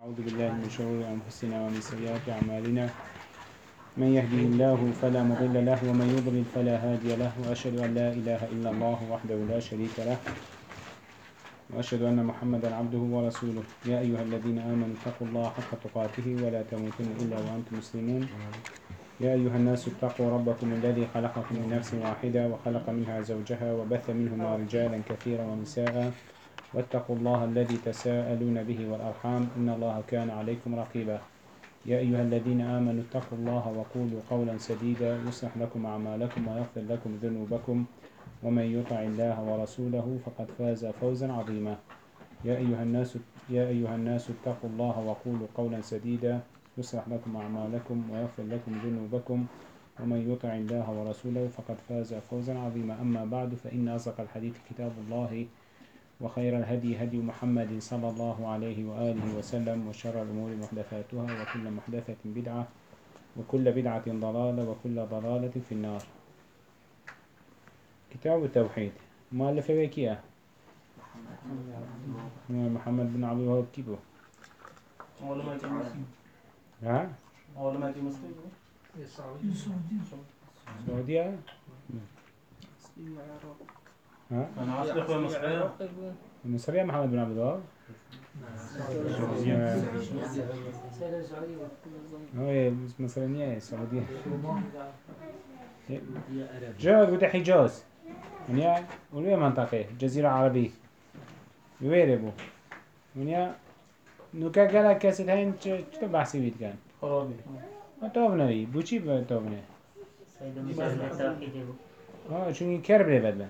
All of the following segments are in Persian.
أعوذ بالله من شرور أنفسنا ومن سيئات أعمالنا من يهده الله فلا مضل له ومن يضلل فلا هادي له وأشهد أن لا إله إلا الله وحده لا شريك له وأشهد أن محمدا عبده ورسوله يا أيها الذين آمنوا اتقوا الله حق تقاته ولا تموتن إلا وأنتم مسلمون يا أيها الناس اتقوا ربكم الذي خلقكم من نفس واحدة وخلق منها زوجها وبث منهما رجالا كثيرا ونساء واتقوا الله الذي تساءلون به والأرحام إن الله كان عليكم رقيبا يا أيها الذين آمنوا اتقوا الله وقولوا قولا سديدا يصلح لكم أعمالكم ويغفر لكم ذنوبكم ومن يطع الله ورسوله فقد فاز فوزا عظيما يا أيها الناس اتقوا الله وقولوا قولا سديدا يصلح لكم أعمالكم ويغفر لكم ذنوبكم ومن يطع الله ورسوله فقد فاز فوزا عظيما أما بعد فإن أصدق الحديث كتاب الله وخير الهدي هدي محمد صلى الله عليه وآله وسلم وشر الأمور محدثاتها وكل محدثة بدعة وكل بدعة ضلالة وكل ضلالة في النار. كتاب التوحيد مؤلف وكيا محمد بن عبد الوهاب كيبو ها علماء مسلم سعودية ها أنا أصلي أخوي مصري مصرية محمد بن عبد الوهاب هو مصرية سعودية جاد بده حجاز يعني ولوية منطقة جزيرة عربية ويري بو يعني نوكا قال كاسد هين شو بحثي بيت كان خرابي ما توفناي بوشي بتوفنا سيد مسلم التوحيد شو كرب لي بدلا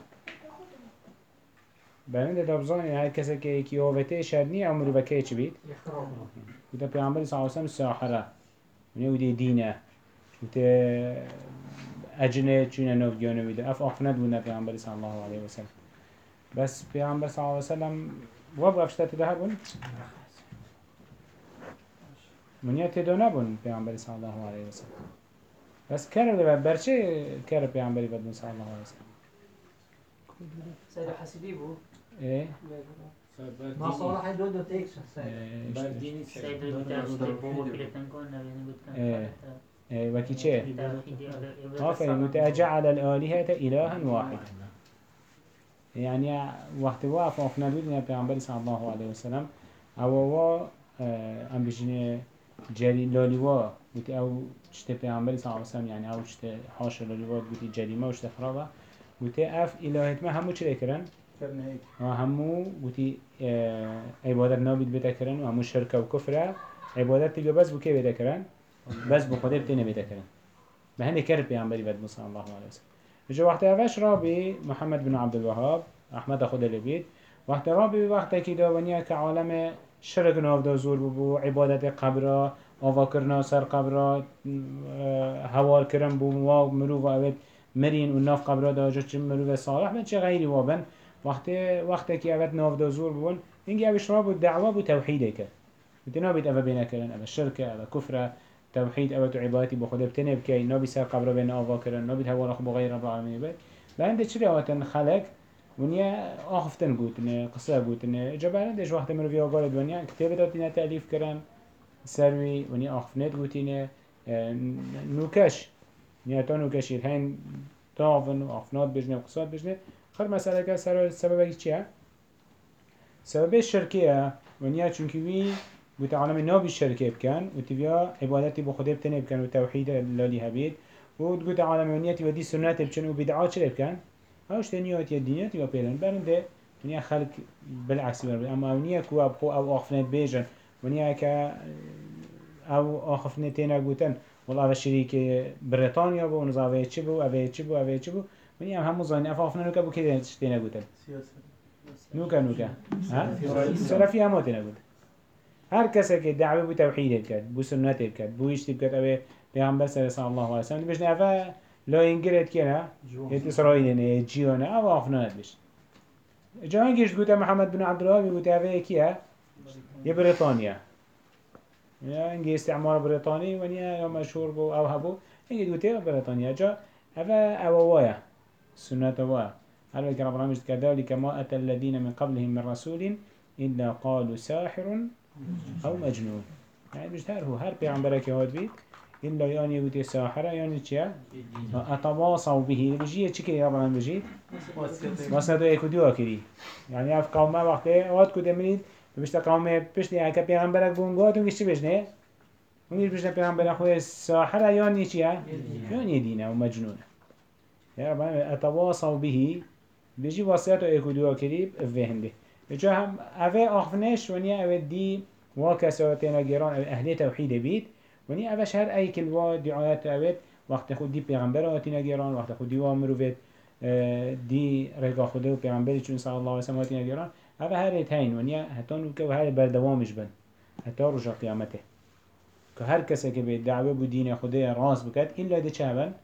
بعدين ده بزاني هاي كسر كي هوفتي شرني عمره بكيتش بيت وده بيعمل صلى الله عليه وسلم الساحرة من يودي دينه وده أجنة شنو نوف جانو وده أفند وده بيعمل صلى الله عليه وسلم بس بيعمل صلى الله عليه وسلم وابو أفشتت ده بون من يتدونه بون بيعمل صلى الله عليه وسلم بس كرب ده برشة كرب بيعمل بدون صلى الله عليه وسلم سيد حسيبي بو إيه ما صالح دو تيكس سيد البتاع كلتن كنا يعني إيه وكي شيء توحيد فإن الآلهة إلها واحدا يعني وقت واقف وقفنا بدنا بيعمل صلى الله عليه وسلم أو أم بجنة جري لوليوا بتي أو شت بيعمل صلى الله عليه وسلم يعني أو شت حاشا لوليوا بتي جريمة وشت خرابة بتي أف إلهة ما همو شو ذكرن كرنا هيك همو بتي عبادة نابد بتكرن وهمو شركة وكفرة عبادة تيجي بس بكي بتكرن بس بخدر تيني بتكرن ما هني كرب بيعمل بدنا صلى الله عليه وسلم جو وقت أفش رابي محمد بن عبد الوهاب أحمد أخذ البيت وقت رابي وقت كده ونيا كعالم شرك نافذ زور بو عبادة قبره أفكرنا سر قبره هوار كرم بو مروف أبد مرين وناف قبره داجت مروف صالح من شيء غيري وابن وقت كي أبد نافذ زور بون إنجي أبش راب الدعوة بتوحيدك بتنابت أبا بينا كرن أبا الشركة أبا كفرة توحيد أبا عبادتي بخدا بتنب كي نبي سر قبره بين أفكرنا نبي هوار أخو بغير رب العالمين بيت لأن تشري وقتن خلق ونيا آخفتن بود نه قصه بود نه جبران دش وقت مروی آگاه دنیا کتاب دادی نه تألیف کردن سروی ونیا آخفنت بودی نه نوکش نیا تا نوکشید هن تاون و آخفنات بجنه و قصات بجنه خر مسئله که سبب چیه؟ سبب شرکیه ونیا چونکی وی بود عالم نابی شرکه بکن و تبیا عبادتی با خدا بتنه بکن و توحید لالی هبید و بود عالم ونیتی و دی سنت بچن و بدعات چه بکن هاش تنيات يدينات يبقى بيلن برنده ونيا خلق بالعكس برنده أما ونيا كوا بخو أو أخفنت بيجن ونيا كا أو أخفنتين أقولن والله الشريك بريطانيا بو نزاوي تشبو أبي تشبو أبي تشبو ونيا هم مزاين أخفنا نوكا بكده تشتين أقولن نوكا ها سلفي هم تين أقول هر کسی که دعوی بو توحید کرد بو سنت کرد بو اشتیاب کرد أبي پیامبر صلی الله علیه و سلم بجن أفا لا إنجرت كنا هت إسرائيل نه جيونا أو أفناد بيش جاهن كيش قلت محمد بن عبد الله بيقول هذا كيا يا بريطانيا يا إنجي استعمار بريطاني ونيا يوم مشهور بو أو هبو إنجي قلت بريطانيا جا أفا أو وايا سنة وايا هل رب العالمين كذلك ما أتى الذين من قبلهم من رسول إلا قالوا ساحر أو مجنون يعني مش هو هر بيعنبرك يهود بيت إلا يعني بيت ساحرة يعني چيا أتواصوا به بجيه چي كي رب العالمين بجيه واسطة ايكو دوا كري يعني اف قومه وقته وقت كده منيد بمشتا قومه بشتي هكا بيعنبرك بونگات ونگش چي بجنه ونگش بجنه بيعنبرك خوي ساحرة يعني چيا يعني دينه ومجنونه يا رب العالمين أتواصوا به بيجي وصيته ايكو دوا كري بفهنده جا هم اوه آخفنش ونیا اوه دی واکساتینا گران اوه اهل توحید بید ونیا اوش هر ای کلوا دعایت اوه وقت خود دی پیغمبر آتینا گران وقت خود دی وامروفت دی رگا خوده و پیغمبری چون صلی الله علیه وسلم آتینا گران اوه هر ایتین ونیا حتی نوکه و هر بردوامش بند حتی رجا قیامته که هر کسی که به دعوه بو دین خوده راز بکد این ده چه بند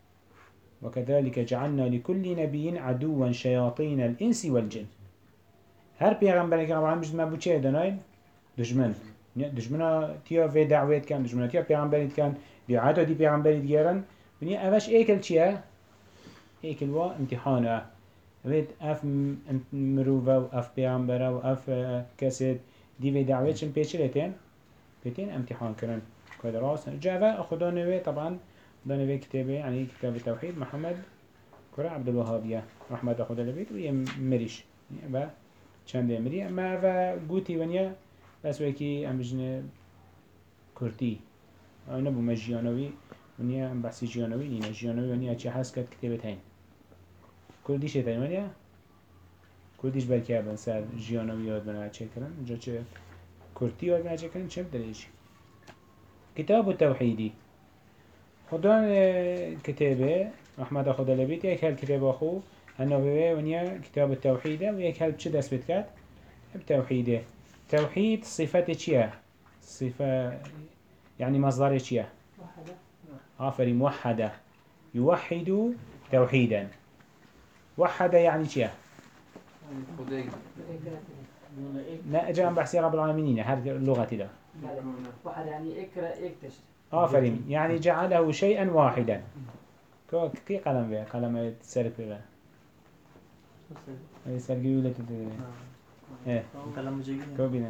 وكذلك جعلنا لكل نبي عدوا شياطين الإنس والجن هر پیغمبری که رب العالمین بجد ما بو چه داناین؟ دشمن دشمنا تیا في دعوت کن دشمنا تیا پیغمبریت کن دعاتا دی پیغمبریت گیرن ونیا اوش ایکل چیه؟ ایکل وا امتحانه وید اف مروفه و اف پیغمبره و اف کسید دی في دعوت چن پیچه لیتین؟ پیتین امتحان کرن كده راس جاء خدا نوي طبعا ده نوي كتابه يعني كتاب التوحيد محمد كرة عبد الوهابية رحمة خدا لبيت ويمريش يعني چند امری اما و گوتی ونیا بس وکی ام بجنه کرتی آنها بوم جیانوی ونیا ام بحثی جیانوی اینه جیانوی ونیا چه حس کرد کتابت هین کردیش تایی ونیا کردیش بلکه بن سر جیانوی یاد بنا چه کردن جا چه کرتی یاد بنا چه کردن چه بدلیش کتاب التوحیدی خدا کتابه رحمت خدا لبیت یک هل کتاب آخو النووي ونيا كتاب التوحيد وياك هل بشد أثبت كات بتوحيده توحيد صفة چيا صفة يعني مصدر چيا آفري موحدة يوحد توحيدا وحد يعني چيا لا جاء بحثي رب العالمين هذه اللغة ده واحد يعني اكرا اكتشت آفري يعني جعله شيئا واحدا كي قلم بيه قلم سرق بيه اي سرقي ولا تدري ايه كلام جيجي كوبينا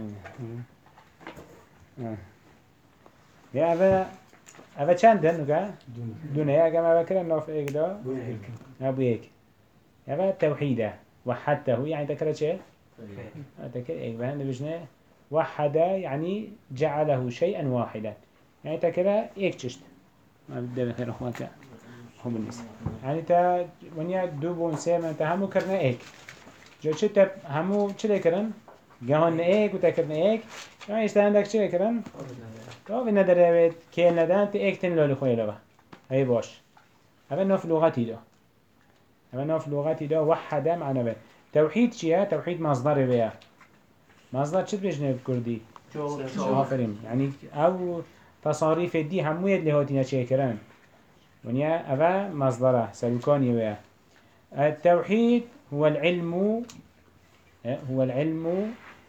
يا افا چند نوكا دونه يا جماعه بكره نوف ايك دا ابو هيك افا توحيده وحدته يعني تكره شيء تكره ايك بهند بجنه وحده يعني جعله شيئا واحدا يعني تكره ايك چشت ما بدي خير اخواتك هم الناس يعني تا ونيا دوبون سيما تا همو کرنه ایک جو چه تا همو چه کرن جهان ایک و تا کرنه ایک يعني استندك چه کرن تو في نداره کل ندان تا ایک تن لالو خوی لبا هی باش هذا نوف لغتي ده هذا نوف لغتي ده وحده معنى به توحيد چیه توحيد مصدر بیا مصدر چه بجنه بکردی آفرین يعني او تصاريف دي همو يد لهاتينا چه کرن ونيا أفا مصدره سلوكاني ويا التوحيد هو العلم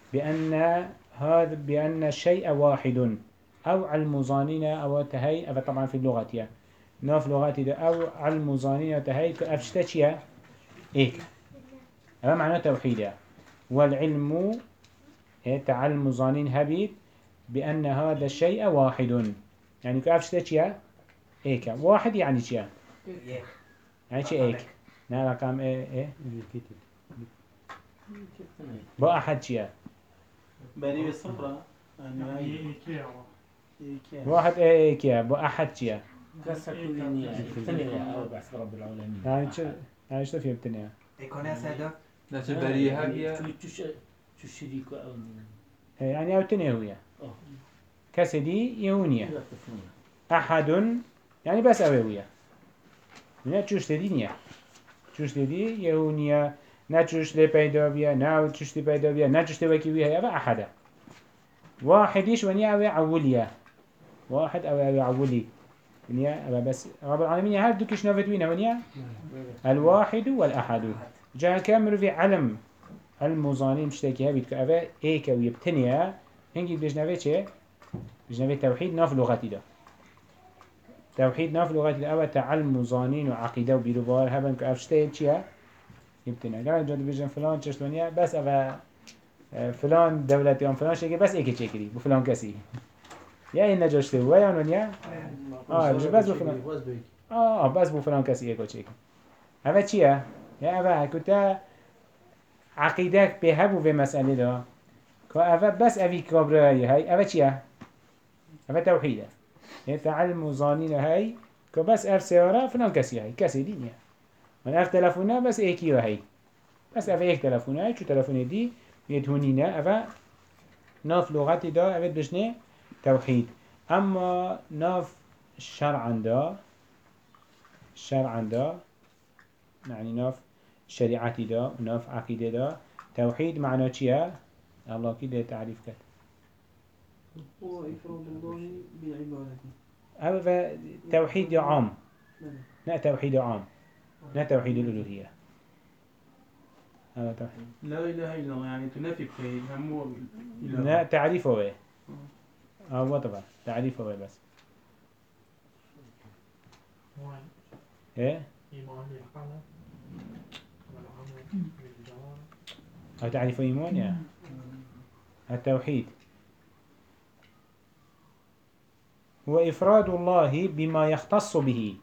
بأن الشيء واحد أو علم ظانين أو تهي أفا طبعا في اللغة نوف لغاتي ده أو علم ظانين تهي كأفشتشيا إيك أفا معنى توحيد والعلم تعلم ظانين هبيت بأن هذا الشيء واحد يعني كأفشتشيا ايك واحد يعني چيا يعني چه ايك نا رقم ايه با احد چيا بري بالصفرة يعني واحد ايك با احد چيا أو بس رب العالمين يعني چه يعني شو فهمت الدنيا يكون هذا لا تبري هاجيا شو شريك أو يعني او تنهوية كسدي يهونية احد يعني بس اوهوية نه چوش دیدی نیه چوش دیدی یهونیه نه چوش لی پیدا بیا نه چوش لی پیدا بیا نه چوش لی وکی بیا اوه احده واحدیش ونیا اوه عولیه واحد اوه عولی ونیا اوه بس رب العالمين هر دو کش نافت وینه ونیا الواحد والاحد جا كامل في علم المظانين مشتاكي هبيت كأوه ايكا ويبتنيا هنجي بجنبه چه؟ بجنبه توحيد ناف لغتي ده توحيد ناف لغات الأول تعلم ظانين وعقيدة وبيروبار هبن كأفشتين چيا يبتنا قال جد بيجن فلان چشتونيا بس أفا فلان دولتي فلان شيء بس إيك تشكري بفلان كسي يا إن نجاشته هو يا نونيا بس بفلان بس بفلان كسي إيك تشكري هذا چیه؟ یا اوه کتا عقیدك بهبو في مسألة دا که اوه بس اوی کابره هاي اوه چیه؟ اوه توحیده يعني تعلم ظانين هاي که بس اف سيارة فلان كسي هاي كسي دينيا من اف تلفونه بس ايكي هاي بس اوه ايك تلفونه هاي شو تلفونه دي يدهونينه اوه ناف لغتي دا اوه بجنه توحيد اما ناف شرعا دا يعني ناف شريعتي دا وناف عقيدة دا توحيد معناه چيه؟ الله كده تعريف كده هو إفراد الله بعبادته. هذا توحيد عام لا توحيد عام لا توحيد الألوهية هذا توحيد لا إله إلا الله يعني تنافي كي هم إله. لا تعريفه هو هو طبعا تعريفه هو بس ايه أو تعريف إيمان يا التوحيد هو إفراد الله بما يختص به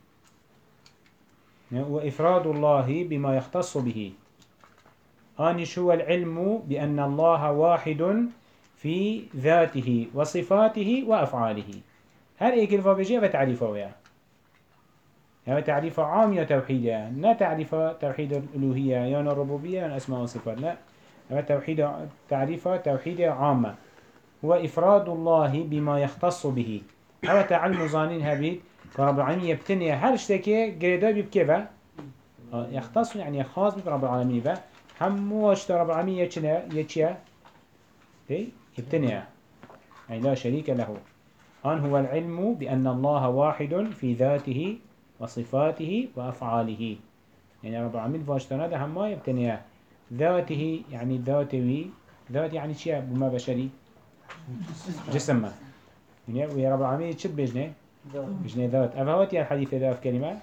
وإفراد الله بما يختص به آنش هو العلم بأن الله واحد في ذاته وصفاته وأفعاله هل إيك الفابجية فتعريفه يا يعني تعريف عام يا توحيد لا تعريف توحيد الألوهية يا الربوبية يا الأسماء والصفات لا هذا تعريف توحيد عامة هو إفراد الله بما يختص به هذا تعلم ظانين هبيت كرب العالمين يبتني هر اشتكي قريدا بكيفا يختص يعني خاص برب العالمين فا همو اشتى رب العالمين يتشيا يبتني يعني لا شريك له أن هو العلم بأن الله واحد في ذاته وصفاته وأفعاله يعني رب العالمين فاشتنا ده هما يبتني ذاته يعني ذاتوي ذات يعني شيء بما بشري جسم يعني ويا رب العالمين شد بجنه بجنه ذات أفهوت يا الحديث ذا في كلمة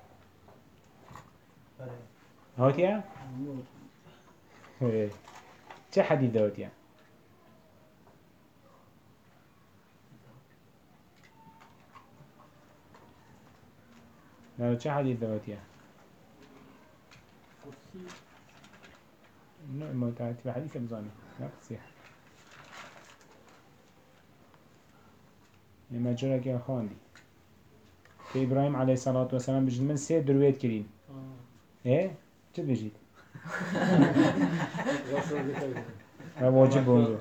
هوت يا شو حديث ذات يا لا شو حديث ذات يا نوع موتات في حديث بزاني لا تصيح لما جرى يا خاندي في إبراهيم عليه الصلاة والسلام بجد من سيد درويت كريم إيه شو بيجيت واجب بونجو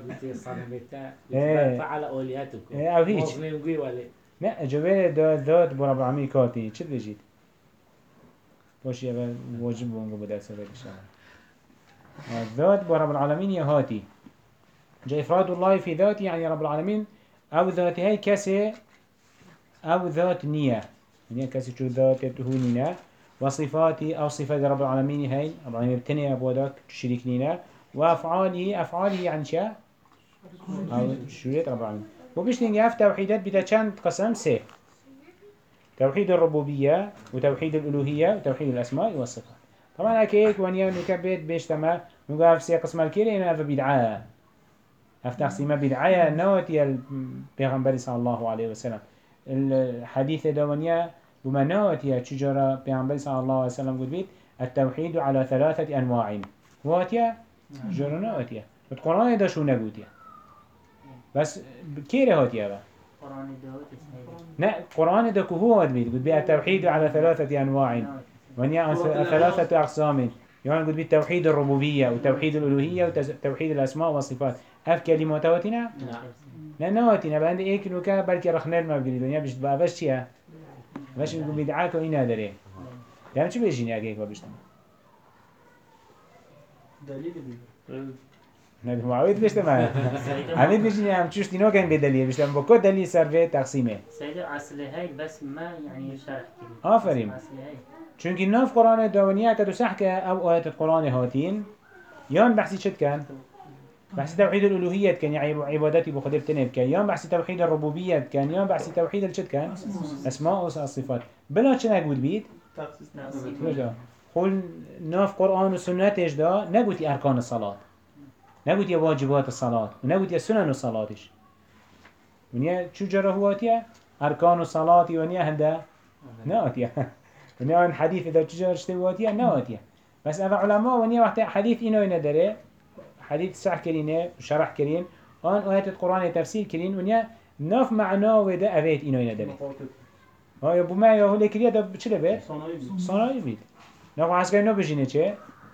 إيه فعل أولياتكم إيه أو هيك لا جوال ذات برب العالمين كاتي شو بيجيت باش يبقى واجب بونجو بدأ سبب الشهر الذات برب العالمين يهاتي جاء إفراد الله في ذاته يعني رب العالمين أو ذات هاي كسي أو ذات نية يعني كسي شو ذات تهونينا وصفاتي أو صفات رب العالمين هاي رب العالمين بتنيا بودك تشريك لنا وأفعاله يعني شا أو شريت رب العالمين وبيش نجاف توحيدات بتشان قسم سه توحيد الربوبية وتوحيد الألوهية وتوحيد الأسماء والصفات طبعا أكيد ونيا نكبت بيش تما نقاف سي قسم الكيري إنه أفا بدعاء أفتقسيمة بدعاء نوتي البيغمبر صلى الله عليه وسلم الحديث دوانيا وما نوتي تشجرة بيغمبر صلى الله عليه وسلم قد بيت التوحيد على 3 أنواع واتيا جرى نوتي القرآن دا شو نقوتيا بس كيري هاتيا با قرآن داود لا القرآن دا كهو قد بيت قد بيت التوحيد على 3 أنواع ونيا 3 أقسام يعني قد بيت توحيد الربوبية وتوحيد الألوهية وتوحيد الأسماء والصفات أف كلماتواتنا؟ لا نواتنا بعد إيك نوكا بلكي رخنا ما بقولي دنيا بيشت بقى بس شيء باش نقول بدعاك وإنا دري يعني شو بيجيني أجيك وبيشتم دليل بيه نبي معود بيشتم أنا بيجيني هم شوش دينو كان بدليل بيشتم بكو دليل سرفي تقسيمه سيدي أصل هاي بس ما يعني شرح كده آفرين أصل هاي چونكي ناف قرآن الدوانية كدو سحك أو آيات القرآن هاتين يان بحثي شد كان بحث توحيد الألوهية كان يعني عبادتي بخدر تنب كان يوم بحث توحيد الربوبية كان يوم بحث توحيد الشد كان أسماء والصفات بلا شنو نقول بيد تخصيص بلا قول ناف قرآن وسنة إجدا نقولي أركان الصلاة نقول يا واجبات الصلاة ونقول يا سنن الصلاتش ونيا شو جرى هواتيا أركان الصلاة ونيا هندا نواتيا ونيا الحديث إذا تجرى اشتواتيا نواتيا بس أبا علماء ونيا وقت حديث إنه يندره حديث صح كرينه وشرح كرين آن آيات القرآن تفسير كرين ونيا ناف معناه وده أبيت إنه يندره ها يا بوما يا هولي كريه ده بچه بيت صناعي بيت ناقو عسكري نو بجينه چه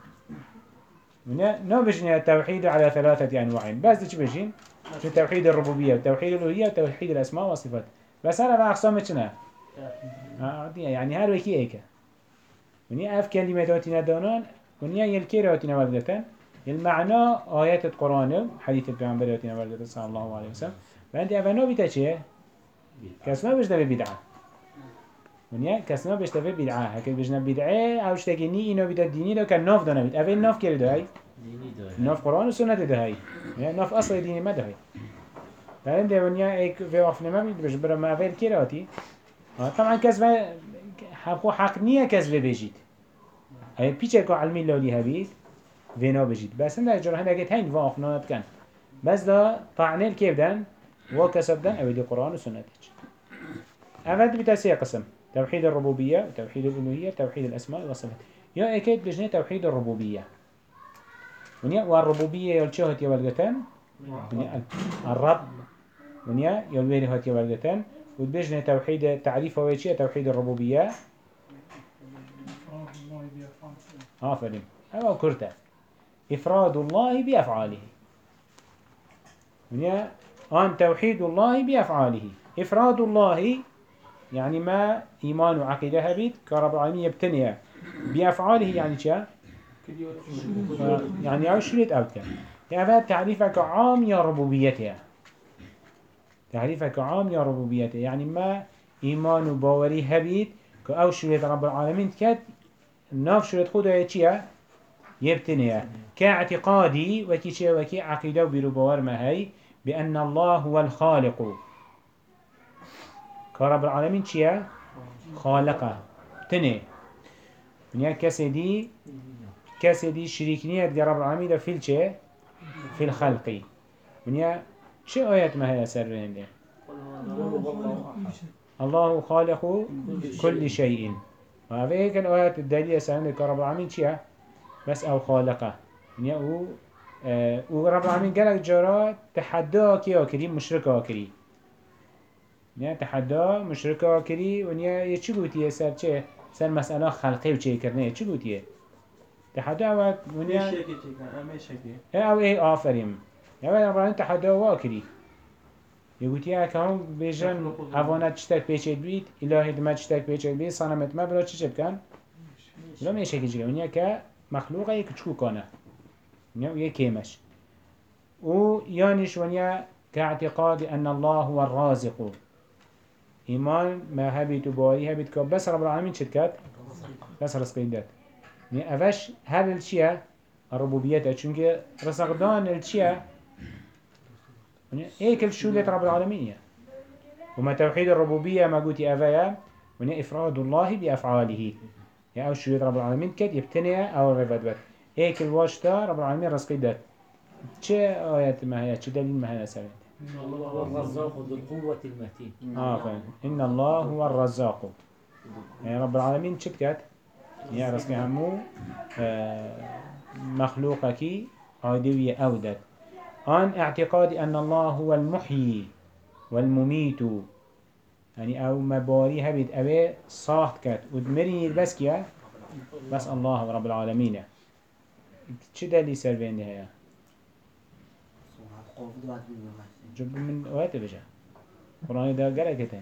نو بجينه التوحيد على ثلاثة أنواع بس ده چه بجين شو توحيد الربوبية وتوحيد الألوهية وتوحيد الأسماء والصفات بس أنا بقى أقسام چنه يعني هر وكي ايكا ونيا اف كلماتنا دانان ونيا يلكيراتنا وردتن المعنى آيات القرآن حديث البيعنبراتنا وردتن صلى الله عليه وسلم فأنت أفنو بيتا چه؟ كسنا بجده بدعة ونيا كسنا بجده بدعة هكذا بجنا بدعة أو اشتاكي ني إنو بيتا ديني دو كان ناف دانا بيت أفل ناف كيري دو هاي ناف قرآن وسنة دو هاي ناف أصل ديني ما دو هاي فأنت ونيا ايك في وقفنا ما بيت بجبرا ما أفل كيراتي طبعا كسبه حق نية كسبه بيجيت هاي بيچه كو علمي لولي هبيت فينا بيجيت بس هنده جرى هنده قد هين واقفنات كان بس دا طعنه الكيف دان وكسب دان او دي قرآن و سنة أفاد بتاسية قسم توحيد الربوبية وتوحيد الألوهية توحيد الأسماء والصفات يا اكيد بجنه توحيد الربوبية ونيا والربوبية يلشهت يولغتان الرب ونيا يلويري هات يولغتان وبجنه توحيد تعريف هو شيء توحيد الربوبية آفرين أو كرتا إفراد الله بأفعاله ونيا آن توحيد الله بأفعاله إفراد الله يعني ما إيمان وعقيدة هبيت كرب العالمين يبتنيا بأفعاله يعني شا يعني أو شريط أوتا يعني هذا تعريفك عام يا ربوبيتها تعريفك عام يا ربوبيته يعني ما إيمان وباوري هبيت كأو شريط رب العالمين كد ناف شريط خده يتشيا يبتنيا كاعتقادي وكي وكي عقيدة وبيرو باور ما هي بأن الله هو الخالق كرب العالمين تشيا خالقه تني يعني كسدي شريكنية دي رب العالمين ده في الشيء في الخلق يعني شو آيات ما هي سرين دي الله خالق كل شيء وهذا هيك الآيات الدليل سرين دي رب العالمين تشيا بس أو خالقه يعني ورب العالمين قالك جرى تحدى كي أكري مشركة أكري يعني تحدى مشركة أكري ونيا يشي قوتيه سر مسألة خلقي وشي كرنه يشي قوتيه تحدى ونيا أو إيه آفرين يعني رب العالمين تحدى واكري يقولي كهم بيجن أفانا تشتك بيشيد بيت إلهي دم تشتك بيشيد بيت صنمت ما بلا تشتك كان ولا ما يشكي جيجا ونيا كمخلوقه يكتشكو كانه ونيا ويكيمش ويانش ونيا كاعتقاد أن الله هو الرازق إيمان ما هبيت وباري هبيت كاب بس رب العالمين شتكات بس رزق يدات يعني أفش هذا الشيء الربوبية چونك رزقدان الشيء هيك الشولة رب العالمين وما توحيد الربوبية ما قلت أفايا ونيا إفراد الله بأفعاله يعني أو شولة رب العالمين كد يبتنيا أو رفض هيك الواشتا رب العالمين رزق يدات چه آيات ما هي چه دليل ما هي سبب إن الله هو الرزاق ذو القوة المتين فاهم إن الله هو الرزاق يعني رب العالمين شتكت يا رزق همو مخلوقك عادوية أودت عن اعتقاد أن الله هو المحيي والمميت يعني أو مباري هبت أبي صاحت كت ودمري بس كيا بس الله رب العالمين شو دليل سربين هي جب من وقت بجا قرآن ده قرأ كتير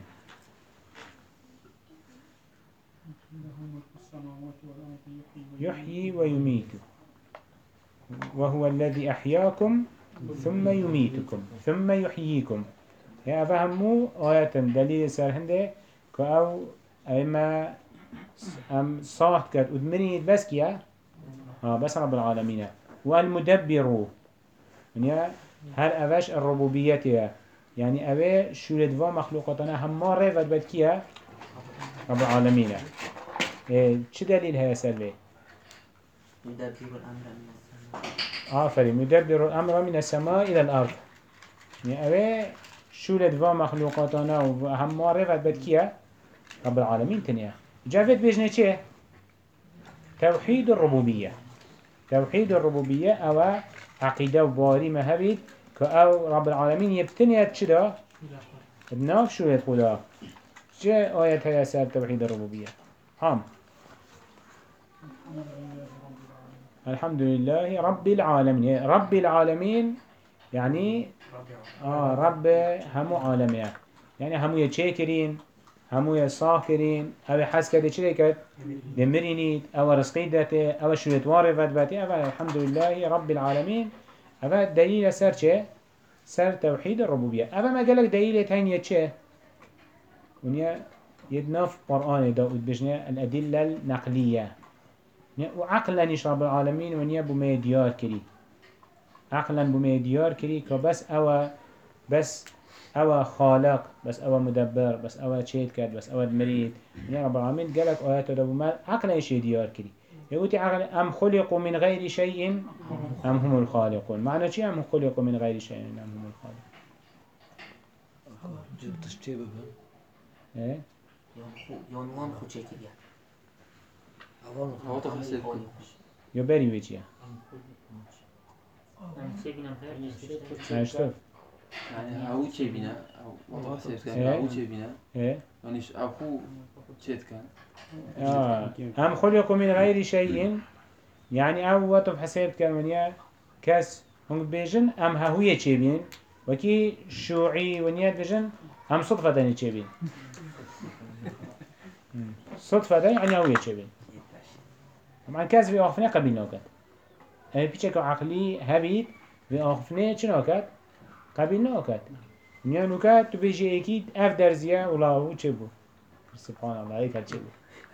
يحيي ويميت وهو الذي أحياكم ثم يميتكم ثم يحييكم يا فهموا آية دليل سرهنده كأو أما صاحت كت ودمني بس كيا بس رب العالمين والمدبر يعني هل أفاش الربوبية يعني أبي شولدوا مخلوقاتنا هم ما رفض بد كيا رب العالمين چه دليل هيا سلبي يدبر الأمر من السماء آفرین مدبر الامر من السماء الى الارض يعني اوه شولد و مخلوقاتنا و همه رفت بد کیه؟ رب العالمين تنيا جافت بيجنه چه؟ توحيد الربوبية توحيد الربوبية او عقيدة وباري مهبيد كأو رب العالمين يبتنيا تشدا بناف شولد خدا جاء آية هي سر توحيد الربوبية هم الحمد لله رب العالمين رب العالمين يعني رب همو عالمية يعني همو يتشاكرين همو يصاكرين او حس كده چه كد دمرينيد او رزقي داته او شوية وارفت باته او الحمد لله رب العالمين او دليل سر چه سر توحيد الربوبية او ما قالك دليل تانية چه ونيا يدناف قرآن داود بجنة الأدلة النقلية وعقلا نيش رب العالمين ونيا بما ديار كري عقلا بما ديار كري كبس او بس او خالق بس او مدبر بس او تشيت كد بس او مريد ونيا رب العالمين قالك آيات داود عقلا يشي ديار كري يقولي عقلا أم خلقوا من غير شيء أم هم الخالقون معنى شيء أم خلقوا من غير شيء أم هم الخالقون جبتش تشيبه ايه يونوان خو چه كده هو تفسير يو بري ويجيا نشوف يعني هاو چه بينا والله سيف كان هاو چه بينا ايه يعني أخو چت كان أم خلقوا من غير شيء يعني أو وطف حساب كرمانيا كاس هم بيجن أم هوية چبين وكي شوعي ونيات بيجن أم صدفة داني چبين صدفة داني يعني هوية چبين طبعا كاس في آخفنه قبيل ناكد أما بيشك عقلي هبيت في آخفنه چه ناكد قبيل ناكد ونيا ناكد تو بيجي اكيد اف درزيه ولا هو چبو سبحان الله هيك هالشبو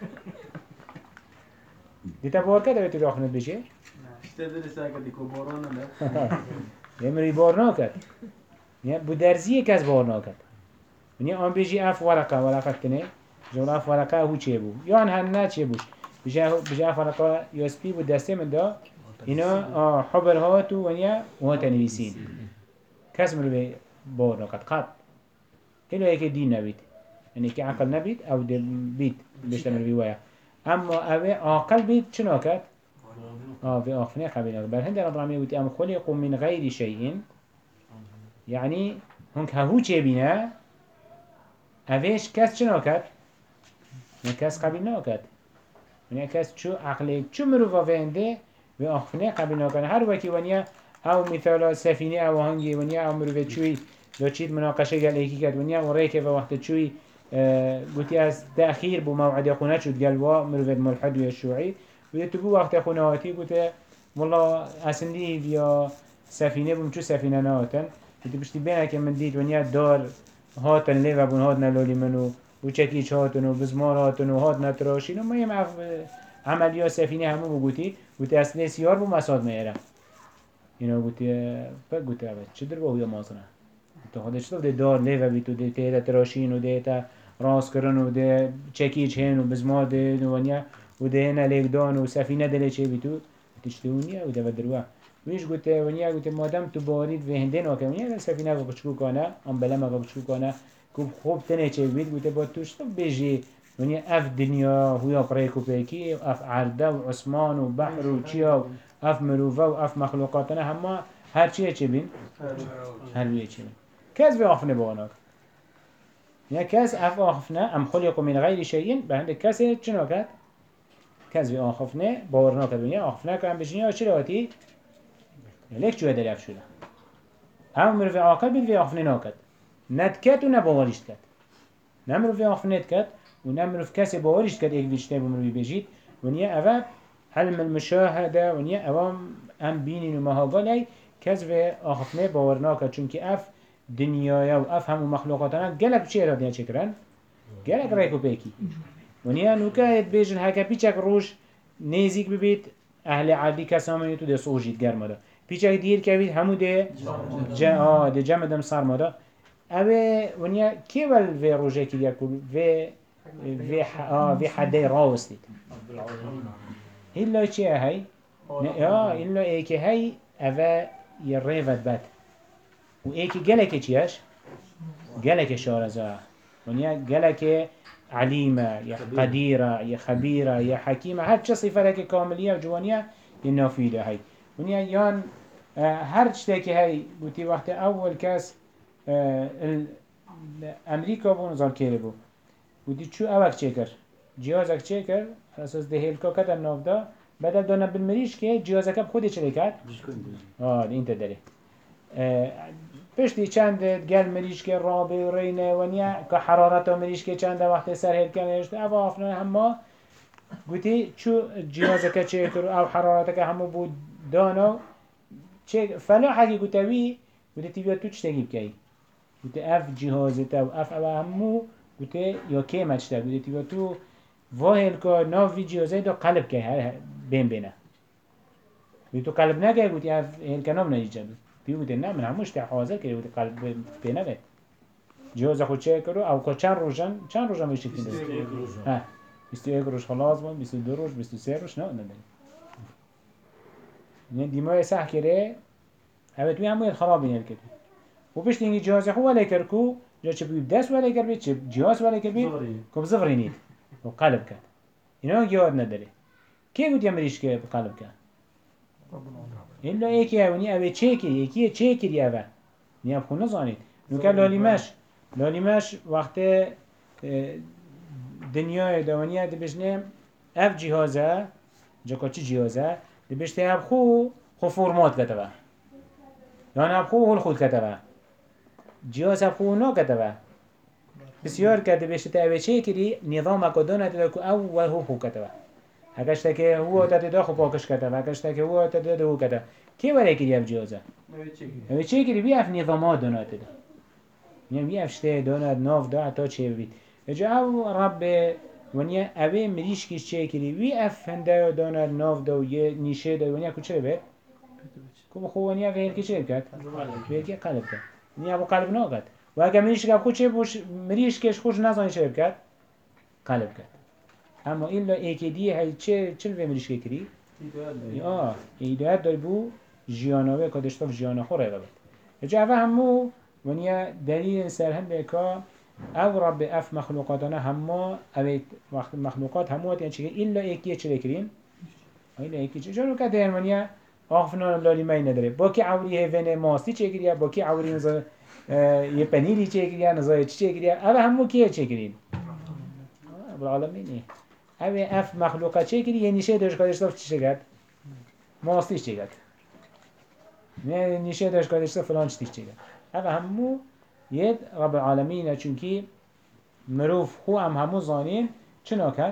دي تبور كده بيتو آخفنه بيجي اشتدل ساكت ديكو بورانا لا يمري بار ناكد يعني بدرزيه كاس بار ناكد ونيا آن بيجي اف ورقه تنه جول اف ورقه هو چبو يعني هنه چبوش بيجي اف ورقه يو اس بي بدسته من دا اینا حبر هاتو ونیا و تنویسین کس مرو بار نکد قط هلو ایک دین نبید یعنی که عقل نبید او بید بشتر مروی ویا اما اوه عقل بید چه نکد؟ في آخفنه قبیل نکد بل هنده رب العالمین ویتی ام خلقوا من غیر شیء یعنی هنک هفو چه بینه اوهش کس چه نکد؟ کس قبیل نکد یعنی کس چو عقل چو مرو وفنده و آخفنه قبل نکنه هر وکی ونیا او مثال سفینه او هنگی ونیا او مروفه چوی دو چید مناقشه گل ایکی کد ونیا و ریکه و وقت چوی گوتی از تأخیر بو موعد خونه شد گل و مروفه ملحد و شوعی و تو بو وقت خونه هاتی گوته والله اسندی یا سفینه بوم چو سفینه نهاتن گوتی بشتی بینه که من دید ونیا دار هاتن لی و بون هات نلالی منو و چکیچ هاتن و بزمار هاتن و هات نتراشین و میم عملیا سفینه همو بگوتی گوتی اصلی سیار بو مساد میره اینا گوتی چه در باوی مازنه تو خودش تو ده دار لیو بی تو ده تیره تراشین و ده تا راست کرن و ده چکیچ هن و بزمار ده نوانیا و ده هنه لیکدان و سفینه دلی چه بی تو تشتونیه و ده بدروه ویش گوتی ونیا گوتی مادم تو بارید و هنده ناکه ونیا سفینه و بچکو کنه ام بلمه و بچکو کنه خوب تنه چه بید گوتی با توش تو بیجی ونیا اف دنیا هویا پریکو پیکی اف عرده و عثمان و بحر و چیا و اف مروفه و اف مخلوقاتنا همه هر چیه چه بین؟ هر ویه چه بین کس به آخفنه باناک یا کس اف آخفنه ام خلقو من غیر شیئن به هنده کسی چه ناکد؟ کس به آخفنه باور ناکد ونیا آخفنه که هم بشنیا چه راتی؟ لیک چوه دل اف شده هم مروفه عاقل بید و آخفنه ناکد ندکت و نباوریشت کد نمروفه آخفنه کد و نمروف کسی باوریشت کد ایک ویشته بمروی بجید ونیا اوه علم المشاهده ونیا اوام ام بینین و مهاگالی کس و آخفنه باورناکه چونکه اف دنیای و اف همو مخلوقاتنا گلک چه را دنیا چکرن؟ گلک ریکو پیکی ونیا نوکه اید بیجن هکا پیچک روش نیزیک ببید اهل عادی کسامنی تو ده سوجید گرمه ده پیچک دیر که بید همو ده جمع دم سرمه ده اوه ونیا که ول و روژه که دیا کل و حده راوستید هلا چیه هی؟ إلا إيك هاي اوه یه ریوت بد و ایکی گلکه چیش؟ گلکه شارزه ونیا گلکه عليمة يا قديرة يا خبيرة يا حكيمة هر چه صفة لك كاملية وجوانية ينافيده هاي ونيا يان هر شتاكي هاي بوتي وقت أول كاس أمريكا بو نظام كيري بو ودي شو أوك چيكر جهازك چيكر أساس ده هيلكا كده الناف دا بدل دانا بالمريش كي جهازك بخوده چلي كد ده انت داري پشتی چند گل مریش که رابه و رینه و نیا که حرارت مریش که چند وقت سر هید کنشت او آفنان همه گوتی چو جهازه که چه کرو او حرارت که همه بود دانا فلا حقی گوتوی گوتی تیویا تو چه تگیب که گوتی اف جهازه تا و اف او همه گوتی یا که مچتا گوتی تیویا تو واهل که ناوی جهازه دا قلب که هر بین بینه گوتی تو قلب نگه گوتی اف هل کنام نجیجه بيقول إننا من هموش تحوازه كده ودي قلب بينه جوز أخو شيء كرو أو كان روجان ويش تكين ها 21 روز خلاص بون 22 روز 23 روز نه نه ديما يسح كده هبت توی همون خراب بینه کرد و پیش اینگی جهاز أخو ولی کرکو جا چه بيب دست ولی کرد چه جهاز ولی کرد کب زفری نید و قلب کرد اینا جهاد نداره کی بود یمریش که قلب کرد إلا إيكي هوني أبي تشيكي إيكي تشيكي دي أبا نياب خو نزانيد نوكا لاليماش وقت دنيا دوانيا دي بجنه اف جهازه جاكا چي جهازه دي بجته هب خو فورمات كتبه يعني هب خو هل خود كتبه جهاز هب خو نا كتبه بسيار كده بجته أبي تشيكي دي نظام كدانه تدكو أول هو كتبه هکش که هو تدید خو پاکش کرده هکش که هو تدید هو کرده کی ولی کلی اف جوزه اوی چه کلی بی اف نظامات دونات ده یعنی بی اف شته دونات ناف دا حتی چه بید اجا او رب ونیا اوی مریش کش چه کلی بی اف هنده دونات ناف دا و یه نیشه دا ونیا کو چه بید کو خو ونیا غیر کی چه کرد به کی قلب کرد ونیا ابو قلب ناقد و اگه مریش که خو چه بوش مریش کش خوش نزانی چه کرد قلب کرد اما إلا ایکیدی هی چه ویمریش که کری؟ ایدایت داری بو جیانوه که دشتاف جیانه خو رای ببید اجا اوه همو ونیا دلیل سر هم بکا او رب اف مخلوقاتانه همو اوه مخلوقات همو یعنی چه إلا ایکیه چه کریم؟ إلا ایکی چه جانو که دهن ونیا آخفنان لالی مای نداره با کی عوری هیوین ماستی چه کریه با کی عوری نزا یه پنیری چه کریه نزای چه کریه اوه همو کیه چه کریم؟ بالعالمینی اوه اف مخلوقات چه کری یه نیشه داشت کادش داشت چه کرد؟ ماستیش چه کرد؟ نه نیشه داشت کادش داشت فلان چه کرد؟ اوه همو ید رب العالمینه چونکی مروف خو همو زانین چه ناکد؟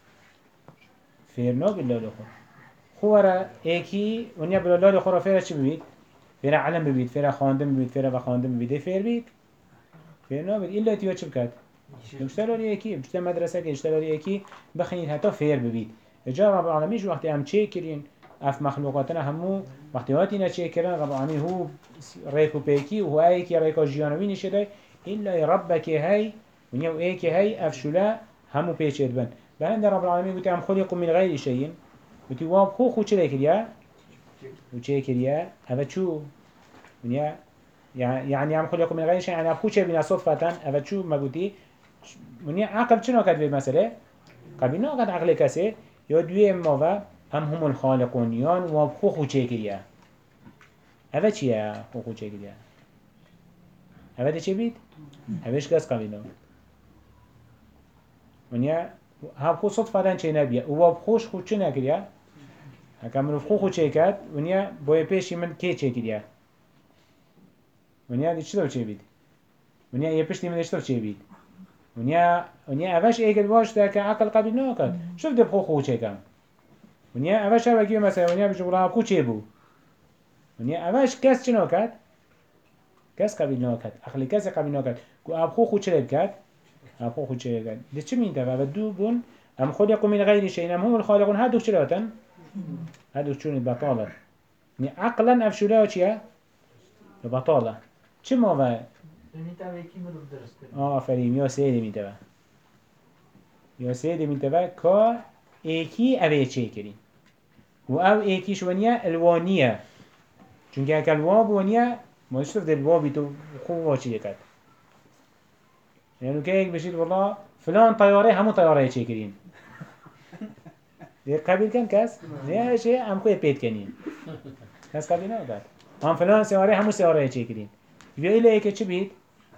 فیرنا بالله خود خو ورا ایکی ونیا بالله خود را فیره چه ببید؟ فیره علم ببید، فیره خاندم ببید، فیره و خاندم ببید فیر بید؟ فیرنا بید ایلا تیوه چه بکد؟ اشتغل یکی بچه مدرسه که اشتغل یکی بخینید حتی فیر ببید اجا رب العالمین وقتی هم چه کرین اف مخلوقاتنا همو وقتی هاتی نه چه کرن رب العالمین هو ریکو پیکی و هو ایکی ریکو جیانوی نشده ایلا ربک هی ونیا و ایکی هی اف شلا همو پیچید بند به هند رب العالمین گوتی هم خلقو من غیر شیئن گوتی واب خو چه کریا و چه کریا اوه چو ونیا يعني هم خلقو من غیر شیئن يعني خو چه بنا صدفتا اوه چو مگوتی منيا عقل شنو كاتب المسألة؟ قبل ناقد عقل كسي يدوي ماذا هم الخالقون يان وابخو خوشي كريا هذا چيا خو خوشي كريا هذا ده چه بيت؟ هذاش كاس قبل ناقد منيا هابخو صدفة دان چه نبيا وابخوش خوشي نكريا هكذا خو خوشي كات منيا باي پیشی من كي چه كريا منيا دي چه دو چه بيت؟ منيا يپشتي من اشتو چه بيت؟ ونیا اوش ایگل واش ده که عقل قبیل ناکد شوف ده بخو خو چه کم ونیا اوش ها بگیم مثلا ونیا بجو بلا خو چه بو ونیا اوش کس چه ناکد کس قبیل ناکد عقل کس قبیل ناکد کو اب خو چه کد اب خو چه کد ده چه مینده و دو بون هم خلقوا من غیر شیء هم الخالقون هر دو چه لاتن هر دو چون بطاله نی عقلا افشولا چیه بطاله چه ما و آفرین یا سیده میتوه یا سیده میتوه که ایکی اوه چه کرین و او ایکیش ونیا الوانیه چونکه اکل واب ونیا ما شوف دل وابی تو خوب واچی دکت یعنی که یک بشید والله فلان طیاره همو طیاره چه کرین ده قبیل کن کس نه چه هم خوی پیت کنین کس قبیل نه داد هم فلان سیاره همو سیاره چه کرین بیا ایله ایک چه بید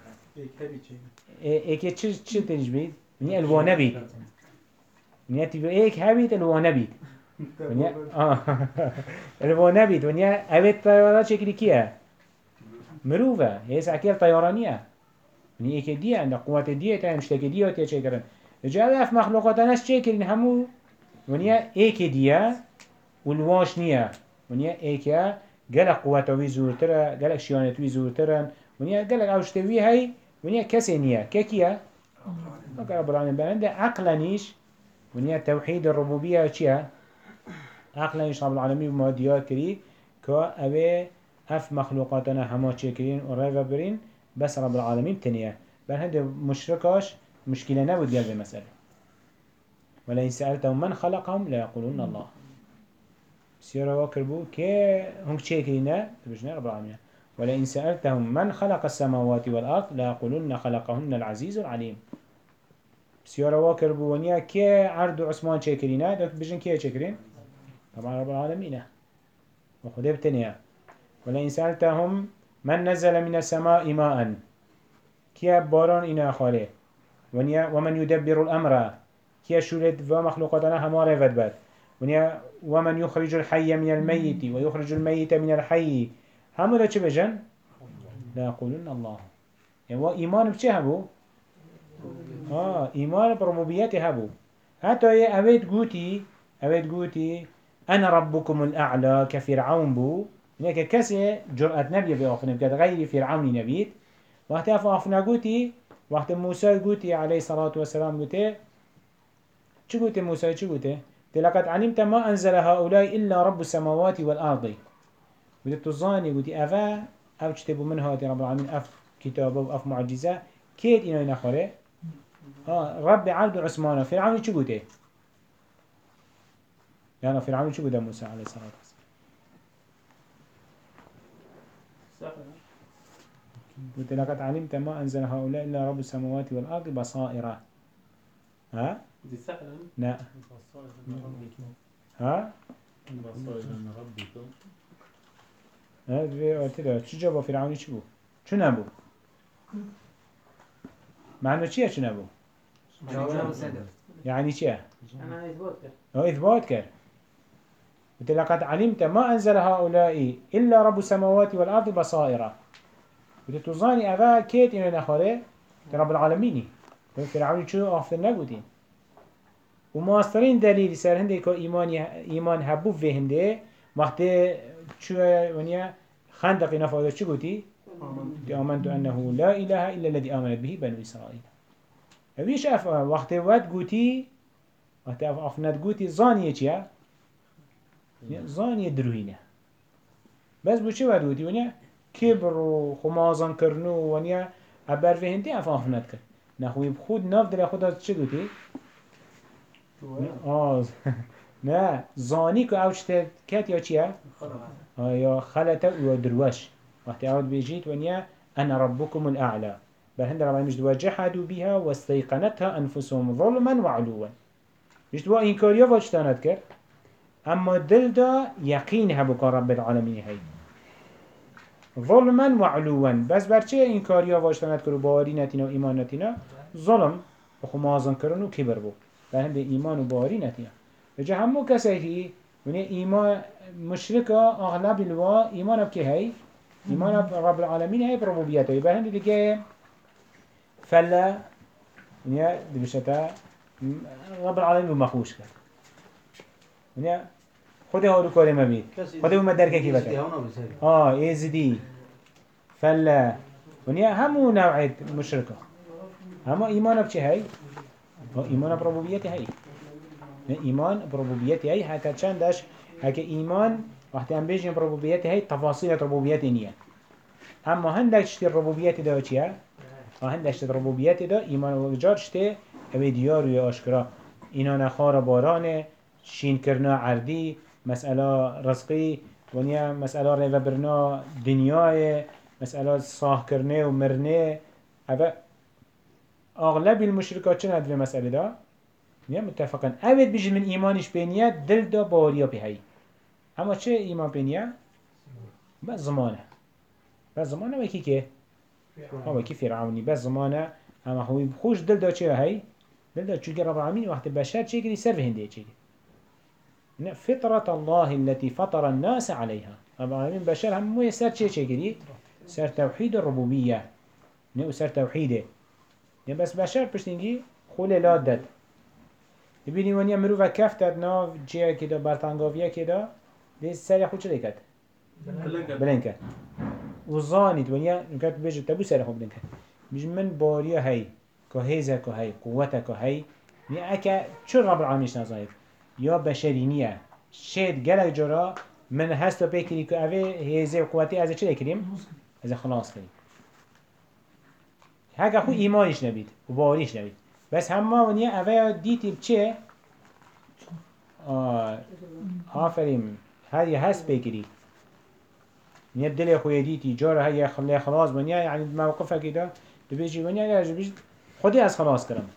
ایک چه تنج بید نی الوانه بید نی تی بیا ایک هبید الوانه بید ونیا الوانه بید ونیا اوید طیاره چه کری کیه مروفه هیس اکیل طیارانیه ونیا ایک دیه اند قوت دیه تا مشتک دیه تا چه کرن جاء اف مخلوقات ناس چه کرین همو ونیا ایک دیه والواش نیه ونیا ایکه گلک قوت وی زورتره گلک شیانت وی زورترن ونیا گلک اوشتوی هی ونیا کسی نیه که کیه فکر رب العالمین بنده عقل نیش ونیا توحید الربوبیه چیه عقل نیش رب العالمین ما دیار کری که اوه اف مخلوقاتنا همه چه کرین و رای برین بس رب العالمین تنیه بنده مشرکاش مشکله نبود گل به مسئله ولئن سألتهم من خلقهم لا يقولون الله سيارة واكر بو كي هنك تشيكينا تبجنا رب العالمين ولئن سألتهم من خلق السماوات والأرض لا يقولون خلقهن العزيز العليم سيارة واكر بو ونيا كي عرض عثمان تشيكينا دوك بجن كي تشيكرين طبعا رب العالمين وخده بتنيا ولئن سألتهم من نزل من السماء ماء كي باران إنا خاله ونيا ومن يدبر الأمر كي شولد ومخلوقاتنا هماره ودبر ونيا ومن يخرج الحي من الميت ويخرج الميت من الحي هم ده چه بجن؟ لا يقولون الله يعني هو إيمان بچه هبو؟ إيمان بربوبيته هبو حتى أويد قوتي أنا ربكم الأعلى كفرعون بو يعني كسي جرأة نبي بأخنا بكات غير فرعون نبيت وقت أفنا قوتي وقت موسى قوتي عليه الصلاة والسلام قوتي چه قوتي موسى چه قوتي؟ لقد علمت ما أنزل هؤلاء إلا رب السماوات والأرض بدأت تظاني قلت أفا أو تشتبوا منها رب العالمين أف كتابه وأف معجزة كيد إنه ينخره رب عبد عثمان فرعون شو قلت يعني فرعون شو قلت موسى عليه الصلاة والسلام قلت لقد علمت ما أنزل هؤلاء إلا رب السماوات والأرض بصائر ها دي سهلة لا ها ها ده چی جواب فرعونی چی بود؟ چو نبود؟ معنی چیه چو نبود؟ جواب صدر يعني چیه؟ أنا إثبات كر إثبات كر قلت لقد علمت ما أنزل هؤلاء إلا رب السماوات والأرض بصائر قلت تظاني أبا كيت إنه نخاره رب العالمين فرعوني شو أفضل نقودين وماسترين دليل سر هنده که ایمان هبو في هنده وقت شو ونيا خندق نفاده چه قوتي؟ آمنت أنه لا إله إلا الذي آمنت به بنو إسرائيل هذيش وقت وقت قوتي وقت أفنات قوتي زانية چيا؟ زانية دروهينه بس بو چه وقت قوتي ونيا كبر و خمازان کرنو ونيا عبر في هنده أفنات كر نخوي بخود ناف دل خود چه قوتي؟ نه زانی که اوشت کت یا چیه؟ یا خلطه و دروش وقتی عود بيجيت ونيا أنا ربكم الأعلى بل هند ربنا مجد وجحدوا بها واستيقنتها أنفسهم ظلما وعلوا مجد وإنكاريا واجتانت كر أما دل دا يقين هبكا رب العالمين هاي ظلما وعلوا بس برچه إنكاريا واجتانت كر وبارينتنا وإيمانتنا ظلم وخمازن كرن وكبر بو بل هند إيمان وبارينتنا وجه همو كسيكي ونيا إيمان مشركة أغلب الوا إيمان بكي هاي إيمان رب العالمين هاي بربوبيته يبقى هندي ديكي فلا ونيا دي بشتا رب العالمين بمخوش كر ونيا خده هارو كاري ما بيت خده وما دركه كي بكر إيزدي فلا ونيا همو نوعية مشركة همو إيمان بكي هاي إيمان بربوبيته هاي إيمان بربوبيته هاي حتى چندش هكا إيمان وقتی هم بيجين ربوبيته هاي تفاصيل ربوبيته نية اما هندك شتي ربوبيته ده چيه؟ هندك شتي ربوبيته ده إيمان وجار شتي اوه ديار ويا أشكرا إنا نخار بارانه شين كرنا عردي مسألة رزقي ونیا مسئله ریو برنا دنیای مسئله صاح کرنه و مرنه هذا أغلب المشركات شنو هاد مسألة دا نیا متفقن اوید بیش من ایمانش بینیه دل دا باوریا بهایی اما چه ایمان بینیه؟ بس زمانه بس زمانه وکی که؟ وکی فرعونی بس زمانه اما خوی خوش دل دا چه هایی؟ دل دا چونکه رب العالمین وقت بشر چه کری سر هنده چه کری فطرة الله التي فطر الناس عليها رب العالمين بشر هم مو سر چه کری؟ سر توحید الربوبیه نه سر توحیده نه بس بشر پشتینگی خوله لاد داد ببینی ونیا مروفه کفتت ناف جیه که دا برطنگاویه که دا دیز سر خود چه دیکد؟ بلند کرد و زانید ونیا نکرد بیجه تبو سر خود بلند کرد بیجه من باریا هی که هیزه که هی قوته که هی نیا اکا چون رب العالمینش نزانید یا بشرینیه شید گلک جرا من هست و بکری که اوه هیزه و قوتی از چه دیکریم؟ از خلاص کریم هکا خود ایمانش نبید و باوریش نبید بس همه ونیا اوه دیتی بچه آفرین هذه هست بکری نیا دل خوی دیتی جاره هی خلاص ونیا یعنی موقفه که دا ببیجی ونیا یا خودی از خلاص کرم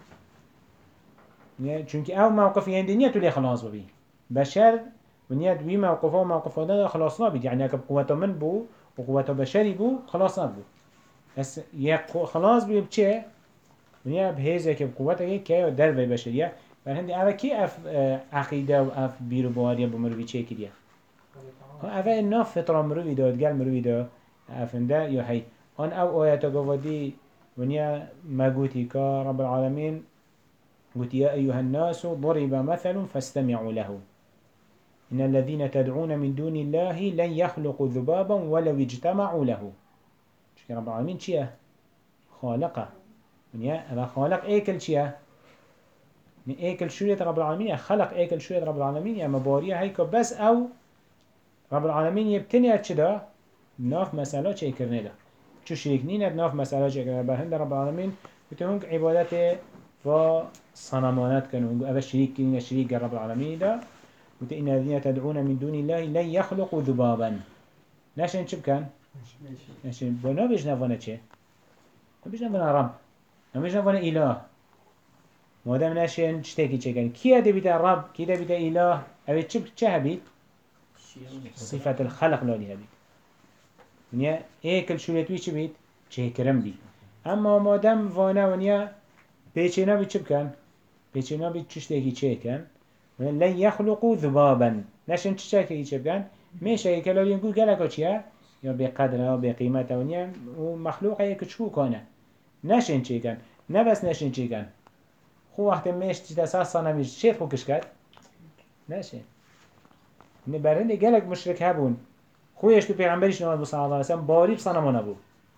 چونکه او موقف یعنی نیا تو لی خلاص ببی بشر ونیا دوی موقفه و موقفه دا خلاص نبید یعنی اگه قوتا من بو و قوتا بشری بو خلاص نبو بس یک خلاص بی بچه ونیا بهیزه که قوته که در وی بشریه بر هندی اوه کی اف عقیده و اف بیرو بواریه بمروی چه کریه اوه ناف فطره مروی داد گل مروی داد افنده یا هی آن او آیتا قوادی ونیا مگوتی که رب العالمین قلت يا أيها الناس ضرب مثل فاستمعوا له إن الذين تدعون من دون الله لن يخلقوا ذبابا ولو اجتمعوا له شكرا رب العالمين چيه خالقه هذا خالق ايكل چيه ايكل شورية رب العالمين خلق ايكل شورية رب العالمين يا مباريه هيك بس او رب العالمين يبتني اتشدا ناف مسألة چه کرنه ده چو شريك نينه ناف مسألة چه کرنه بهند رب العالمين بتهونك عبادته و صنمانات كانوا أبا شريك كنين شريك رب العالمين ده وإن الذين تدعون من دون الله لن يخلقوا ذبابا ناشن چه بكن؟ ناشن بنا بيش نفانه چه؟ بيش نفانه رب بيش نفانه إله مادام ناشن چتاكي چه كن؟ كيه ده بيتا رب كيه ده بيتا إله أبي چه هبيت؟ صفة الخلق لالي هبيت ونيا ايكل شوريتوي چه بيت؟ چه كرم بيت اما مادام وانا ونيا بيچنا بيت چه بكن؟ بيچنا بيت چشتاكي چه كن؟ لن يخلقوا ذبابا ناشن چشتاكي چه بكن؟ ميشه يكلالي ينقول قالكا چيه؟ یا به قدره به قیمته و نیم و مخلوقه که چو کنه نشین چی کن نه بس نشین چی کن خو وقت میش چی دست سانه میش چی خو کش کرد نشین نه برنده گلک مشرک هبون خویش تو پیغمبریش نماد صلی الله علیه وسلم باری بسانه ما نبود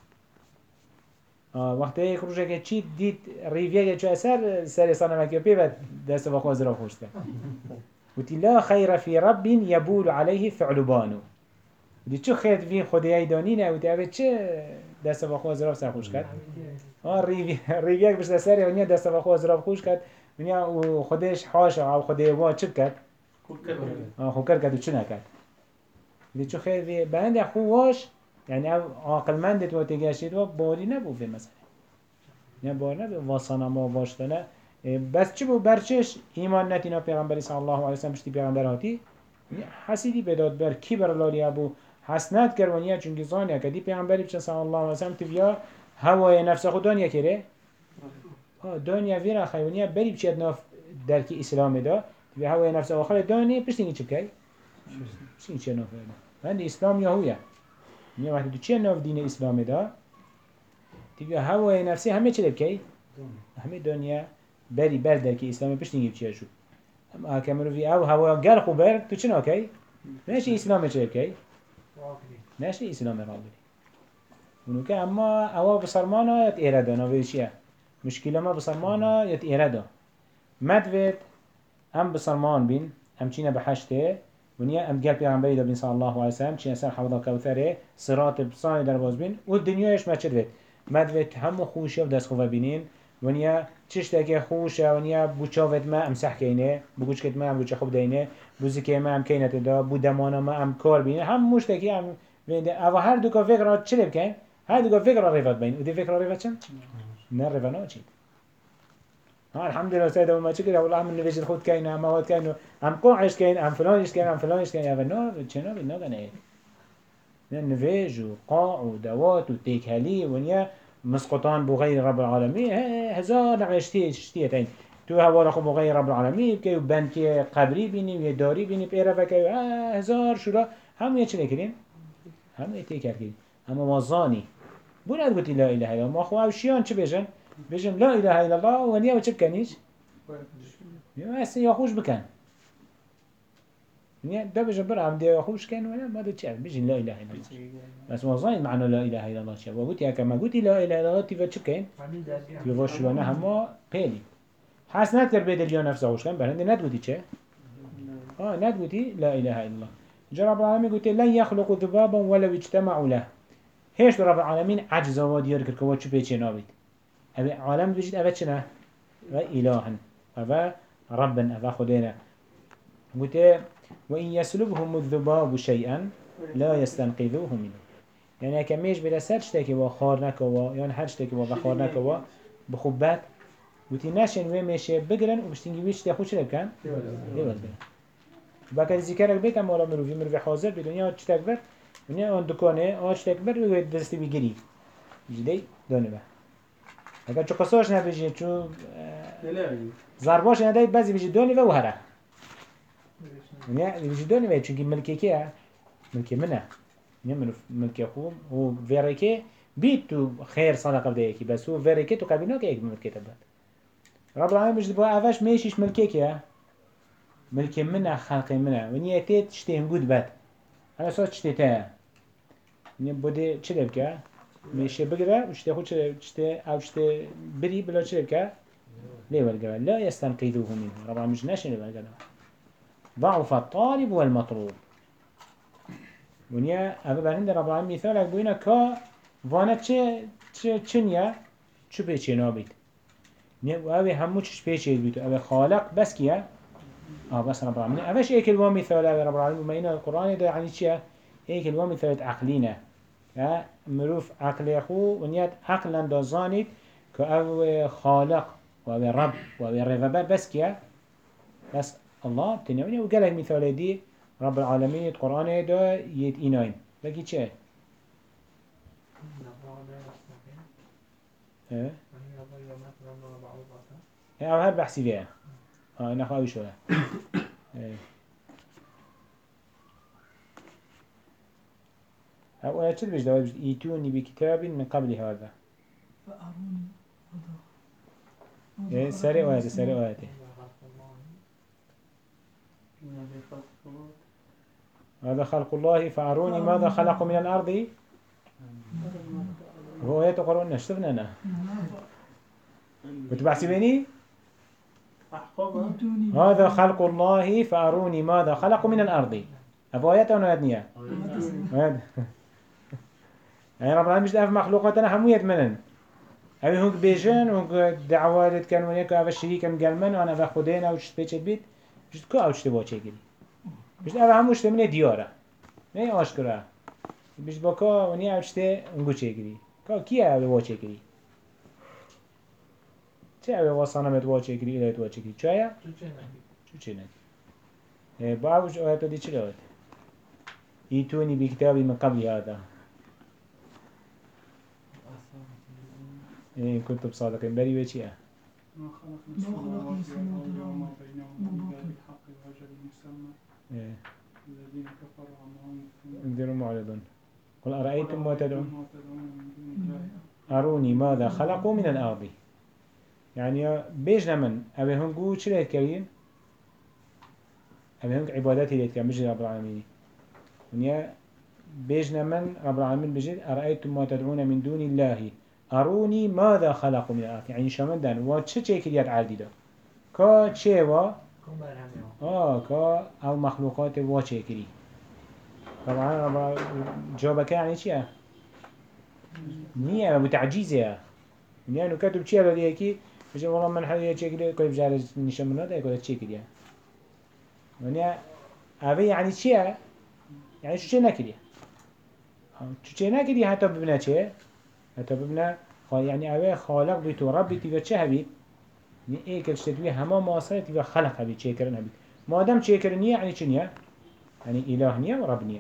وقتی یک روزه که چی دید ریویه چو اثر سر سانه مکیه پیوت دست و خواه زرا خوشت وتی لا خیر فی رب یبول علیه فعلبانو دی چه خیلی وی خدایی دانی نه و دی چه دست و خواهد زراب سر خوش کرد ریویک بشت سری و نیا دست و خواهد زراب خوش کرد و نیا خودش حاشا او خدای وان چه کرد؟ خود کرد و چه نکرد دی چه خیلی وی بنده خواهش یعنی عاقلمندت و تگشید و باری نبود به مثلا نه بار نبود واسانا ما باشتنه بس چه بود برچش ایمان نتینا پیغمبری صلی الله علیه وسلم بشتی پیغمبر هاتی حسیدی بداد بر کی بر لالی ابو حسنات کروانیه چونکه زانیه که دی پیغمبری بچه صلی الله علیه وسلم تبیا هوای نفس خود دانیه کره دانیه ویرا خیونیه بری بچید ناف درکی اسلام دا تبیا هوای نفس آخر دانیه پشتینگی چه بکی؟ پشتینگی چه ناف دا هنده اسلام یهویه نیه وقتی تو چه ناف دین اسلام دا تبیا هوای نفسی همه چه بکی؟ همه دانیه بری بر درکی اسلام پشتینگی بچه شد اما كمرو في او هوا قال خبر تو چنا کی نشی اسلام چه کی نشی اسلام رابطی اونو که اما او بسرمانا یت ایرادا نویشیه مشکل ما بسرمانا یت ایرادا مدوید ام بسرمان بین ام چینه بحشته ونیا ام قال پیغمبری دا بین صلی الله علیه وسلم چینه سر حوضا کوثره صراط بصانی در باز بین و دنیایش ما چه دوید مدوید همو خوشی و دست خوبه بینین ونیا چشتکی خوشه ونیا بوچاوت ما امسح کینه بوچکت ما بوچ خوب دینه بوزیکه ما ام کینه تدا بودمانا ما ام کار بینه هم مشتکی هم وینده اوا هر دو کا فکر چه بکن هر دو کا فکر ریفت بین و دی فکر ریفت چن نه ریفت ناچید ها الحمد لله سيد ما شكر والله عم نبيج الخود كاين عم مواد كاين عم قاعش كاين عم فلانش كاين عم فلانش كاين يا بنا شنو بدنا كنا نبيج وقاع ودوات وتيكالي ونيا مسقطان بغير رب العالمين هزار عشتي شتي تاني تو هوا رخو بغير رب العالمين كي بنكي قبري بيني ويداري بيني بيرا فكي هزار شورا هم يشنو كرين هم يتيكالي هم وظاني بولا قلت لا إله إلا الله ما أخوة وشيان شو بيجن بيجن لا إله إلا الله ونيا وش بكنيش بس يخوش بكن نيا ده بيجن برا عم ده يخوش كان ولا ما ده شيء بيجن لا إله إلا الله بس ما ظاهر معنى لا إله إلا الله شيء وقلت يا كما قلت لا إله إلا الله تبى شو كان تبى شو أنا هم قيلي حسنات كربيت اليوم نفسه وش كان بهندي ندقولي شيء ندقولي لا إله إلا الله جرب العالمين قلت لن يخلق ذبابا ولو اجتمعوا له هيش رب العالمين عجز واديار كركوات شو بيجي نابيت أبي عالم بيجي أبى شنا إلها أبى ربا أبى خدينا قلت وإن يسلبهم الذباب شيئا لا يستنقذوه منه يعني كميش بلا سرشتك وخارنك يعني هرشتك وخارنك بخبات قلت ناشن ومشي بقرن وبشتنجي ويش تأخذ شو كان يبغى بقى ذكرك بيت أما ولا مروي حاضر بدنيا تشتكبر ونيا عند دكانه آج تكبر ويقعد دستی بگیری جدی دانه به اگر چو قصاش نبیجی چو ضرباش ندهی بعضی بیجی دانه و هره ونيا بیجی دانه و چونکی ملکی کیه ملکی منه ونيا منو ملکی خوب و ویرکی بیت تو خیر صدقه بده یکی بس هو ویرکی تو قبیل نکه یک ملکی تبد رب العالمین بیجی با اوش میشیش ملکی کیه ملکی منه خلق منه ونيا تیت شتیم گود بد أنا صار شتيتها نبودي شلب كا مش بقدر وشتى خود شتى أو شتى بري بلا شلب كا ليه والجمال لا يستنقذوه منه ربما مش ناشن والجمال ضعف الطالب والمطلوب ونيا أبى بعدين رب العالمين مثال بينا كا وانا تشنيا شو بيجي نابيت نيا وأبي همو تش بيجي بيتو أبي خالق بس كيا بس رب العالمين أفش إيه كلمة مثال رب العالمين بما إن القرآن ده يعني شيء إيه كلمة مثال عقلينا مروف عقل أخو ونيات عقلا دزانيت كأو خالق وأو رب وأو ربابر بس كيا بس الله تنيوني وقالك مثال دي رب العالمين القرآن ده يت إناين لكن شيء أو هاد بحثي فيها أنا خاوي شوية أو أنا شد بجد إيتوني بكتاب من قبل هذا سري وهذا سري وهذا هذا خلق الله فأروني ماذا خلق من الأرض هو يتقرون نشتفنا أنا وتبحثي بيني هذا خلق الله فأروني ماذا خلق من الأرض أفوايات أو نادنية يعني رب العالمين مش أف مخلوقاتنا هميت منن أبي هنك بيجن هنك دعوات كانوا هناك أف الشريك من قلمن وأنا أف خدينا وش بيجت بيت مش كو أو تشتبه كذي مش أف هموش تمني ديارة ما أشكره مش بكا ونيا وشته نقول كذي كيا أبي واجه كذي چه اوه واسانه مت واچه کری الهی واچه کری چایا؟ چه نگی با اوش آیت دی چه لاد؟ ایتونی بکتابی من قبل هذا إن كنتم صادقين بري وشيء ما خلقنا السماوات والأرض وما بينهما إلا بالحق وأجل مسمى الذين كفروا عما انذروا معرضون قل أرأيتم ما تدعون من دون الله أروني ماذا خلقوا من الأرض يعني بيجنا من أبي هنقول شو ليت كريم أبي هنق عباداتي ليت كريم بجي رب العالمين ونيا بيجنا من رب العالمين بجي أرأيتم ما تدعون من دون الله أروني ماذا خلقوا من الأرض يعني شامن دان واتش كريات عادي ده كا شيوا كا أو مخلوقات واتش كري طبعا رب جوابك يعني شيء نية متعجيزة ونیا نکاتو بچی الان کی میشه والله من حالی چه کردی کوی بجار نشون مناده کوی چه کردی ونیا اوه یعنی چیه یعنی شو چه نکردی شو چه نکردی حتی ببینه چه حتی ببینه يعني اوه خالق بيت ورب تيجا چه هبيت يعني ايه كرشتوي هما مواصلة تيجا خلق هبيت چه كرن هبيت ما دام چه كرنية يعني چنية يعني إله نية ورب نية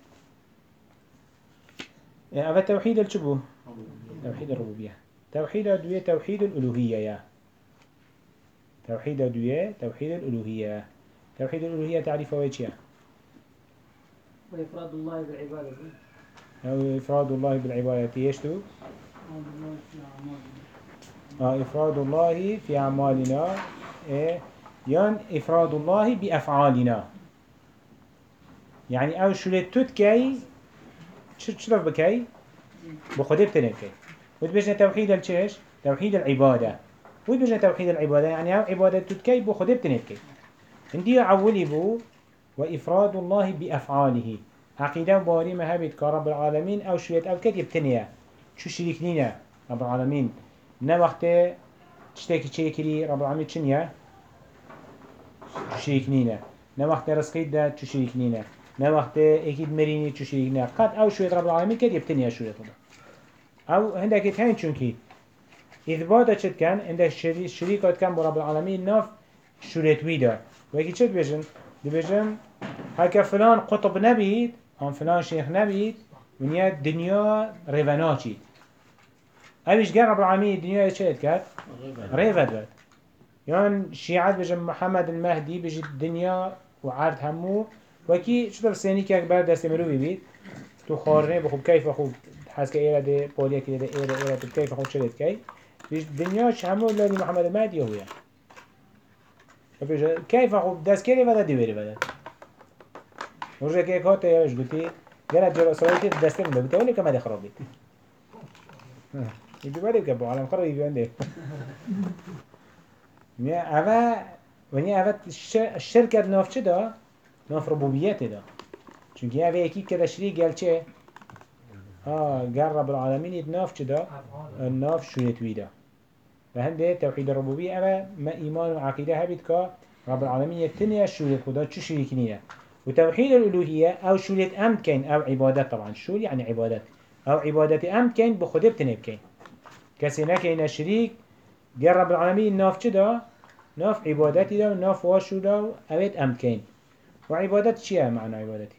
يعني اوه توحيد الچبو توحيد الربوبية توحيد الدوية توحيد الألوهية يا توحيد الدوية توحيد الألوهية توحيد الألوهية تعريفه ويتشيا وإفراد الله بالعبادة أو إفراد الله بالعبادة يشتو إفراد الله في أعمالنا إيه يان إفراد الله بأفعالنا يعني أو شلت تتكي شرف بكي بخده بتنكي وتبجنا توحيد الشيش توحيد العبادة وتبجنا توحيد العبادة يعني أو عبادة تتكي بخده بتنكي عندي عولي بو وإفراد الله بأفعاله عقيدة باري مهبت كرب العالمين أو شلت أو كتب تنيا شو شريكنينا رب العالمين نه وقت تشتكي تشيكري رب العالمين چنيا شريك نينا نه وقت رزقيد ده چو شريك نينا نه وقت اكيد مريني چو شريك نينا قد او شوية رب العالمين كد يبتنيا شوية طبعا او هندك يتهين چونكي إثباتا چد كان عندك شريكات كان برب العالمين ناف شوريتوي ده وكي چد بيجن دي بيجن هكا فلان قطب نبيد هم فلان شيخ نبيد ونيا الدنيا ريفاناتي اویش گر رب العالمین دنیا چه کرد؟ ریفت بد یان شیعت بجم محمد المهدی بجی دنیا و عرض همو وکی چطور سینی که اکبر دست مروی بید تو خارنه بخوب کیف خوب حس که ایره ده پولیا که ده ایره تو کیف خوب شدید کی بج دنیاش همو لانی محمد المهدی هویا بج کیف خوب دست کری ودا دیوری ودا ورجه که کات ایرش گویی گرد جل اسرائیل دسته من بده ولی کم خراب بید يجي بالك أبو عالم خرج يجي عنده يعني أبا وني أبا الشركة ناف كده ناف ربوبيته ده چونكي أبا أكيد كده شريك قال شيء قال رب العالمين يتناف كده الناف شو يتويده فهنده توحيد الربوبية أبا ما إيمان وعقيدة هبت كا رب العالمين يتنيا شو يخدا شو شريكنيه وتوحيد الألوهية أو شو يتأمد كين أو عبادات طبعا شو يعني عبادات أو عبادة أمد كين بخده بتنب كين كسي نكين شريك قال رب العالمين ناف چدا ناف عبادتي دا ناف واشو دا اويت أمد كين وعبادت چيا معنى عبادتي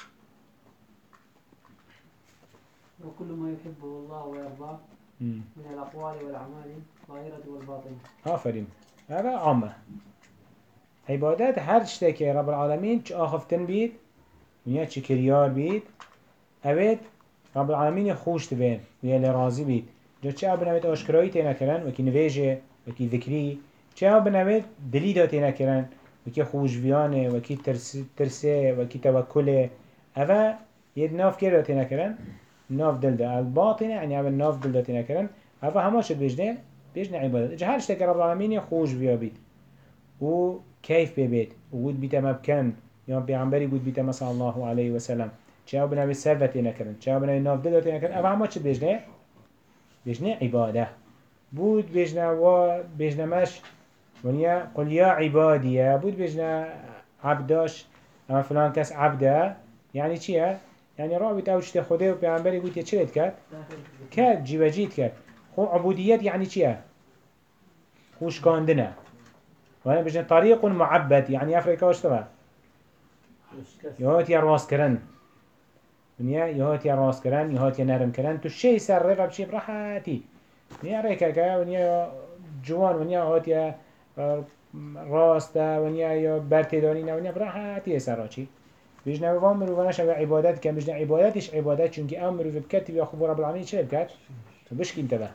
وكل ما يحبه الله ويرضاه من الأقوال والأعمال الظاهرة والباطنة آفرين هذا عامة عبادات هر شتاكي رب العالمين چه آخفتن بيت ونيا چه كريار بيت اويت رب العالمين خوش تبين ويا اللي راضي بيت جو چه بنويت آشكرایی تينا كرن وكي نواجه وكي ذكري چه بنويت دليدا تينا كرن وكي خوش بيانه وكي ترسه وكي توكله اوه يد ناف كيرا تينا كرن ناف دلدا الباطنه يعني اوه ناف دلدا تينا كرن اوه هماش بيجنه عبادت اجا هر شتك رب العالمين خوش بيا بيت و كيف بيت وود بيتا مبكن يوم بيعنبري بود بيتا مثلا الله عليه وسلم چه بنوی ثروت نکردن چه بنوی ناف دلات نکردن اما همه چه بجنه عباده بود بجنه مش ونیا قل یا عبادیه بود بجنه عبداش اما فلان کس عبده یعنی چیه؟ یعنی رابط اوجت خوده و پیغمبری بود یه چه لید کرد؟ کرد جیبجید کرد خو عبودیت یعنی چیه؟ خوش کاندنه وانا بجنه طریق معبد یعنی افریقا اشتبه یهات یا راست کرن ونیا یهات یا راست کرن یهات یا نرم کرن تو شی سر رفع بشی براحتی ونیا ریکا که ونیا جوان ونیا هات یا راسته ونیا یا برتداری نه ونیا براحتی سراچی بجنه وام مروانش او عبادت که بجنه عبادتش عبادت چونکه ام مروف بکتی یا خوب رب العالمین چه بکت تو بشکی انتبه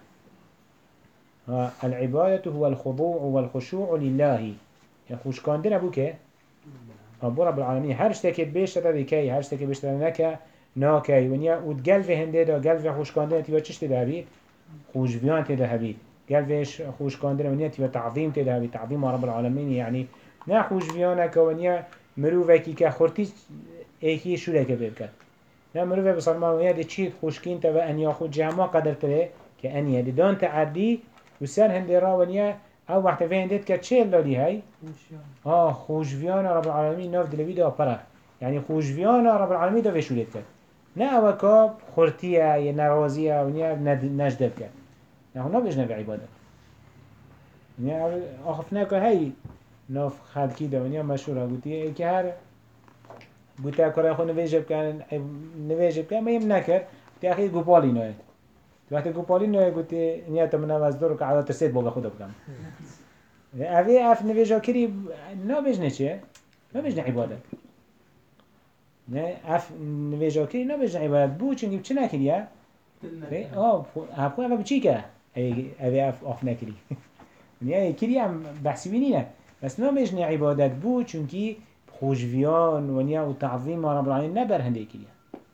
العبادة هو الخضوع والخشوع لله يعني خوش كاندنا بوكه أبو رب العالمين هر شتكت بيش تدري كي هر شتكت بيش تدري نكا ناكي ونيا وتقلب هنده دا قلب خوش كاندنا تبا چش تدهبي خوش بيان تدهبي قلب خوش كاندنا ونيا تبا تعظيم تدهبي تعظيم رب العالمين يعني نا خوش بيانك ونيا مروفكي كخورتي ايكي شو لك بيبكت نا مروفك بصرمان ونيا دي چيت خوشكين تبا ان ياخد جهما قدر تره كأنيا دان تعدي وسان هندي را ونيا او وقت في هندت كتشيل لالي هاي خوشفيانا رب العالمين ناف دلوي دا برا يعني خوشفيانا رب العالمين دا في شوليت كد نا اوكا خورتيا يا نرازيا ونيا نجدب كد نا هنا بجنا في عبادة ونيا اخفناك هاي ناف خالكي دا ونيا مشهورة قلتي اي كهار قلتي اكرا اخو نواجب كان ما يمنكر تي اخي قوبالي نويت وقتی گوپالی نه گویی نیا تو منو از دور که عادت ترسید بالا خدا بکن. اوی اف نویجا کری نبیجنه چه؟ نبیجنه عبادت. نه اف نویجا کری نبیجنه عبادت بو چونگی چه نکریه؟ افکو اف بچی که اوی اف نکری. نیا کری هم بحثی نه. بس نبیجنه عبادت بو چونگی خوشویان و نیا و تعظیم رب العالمین نبر هنده کریه.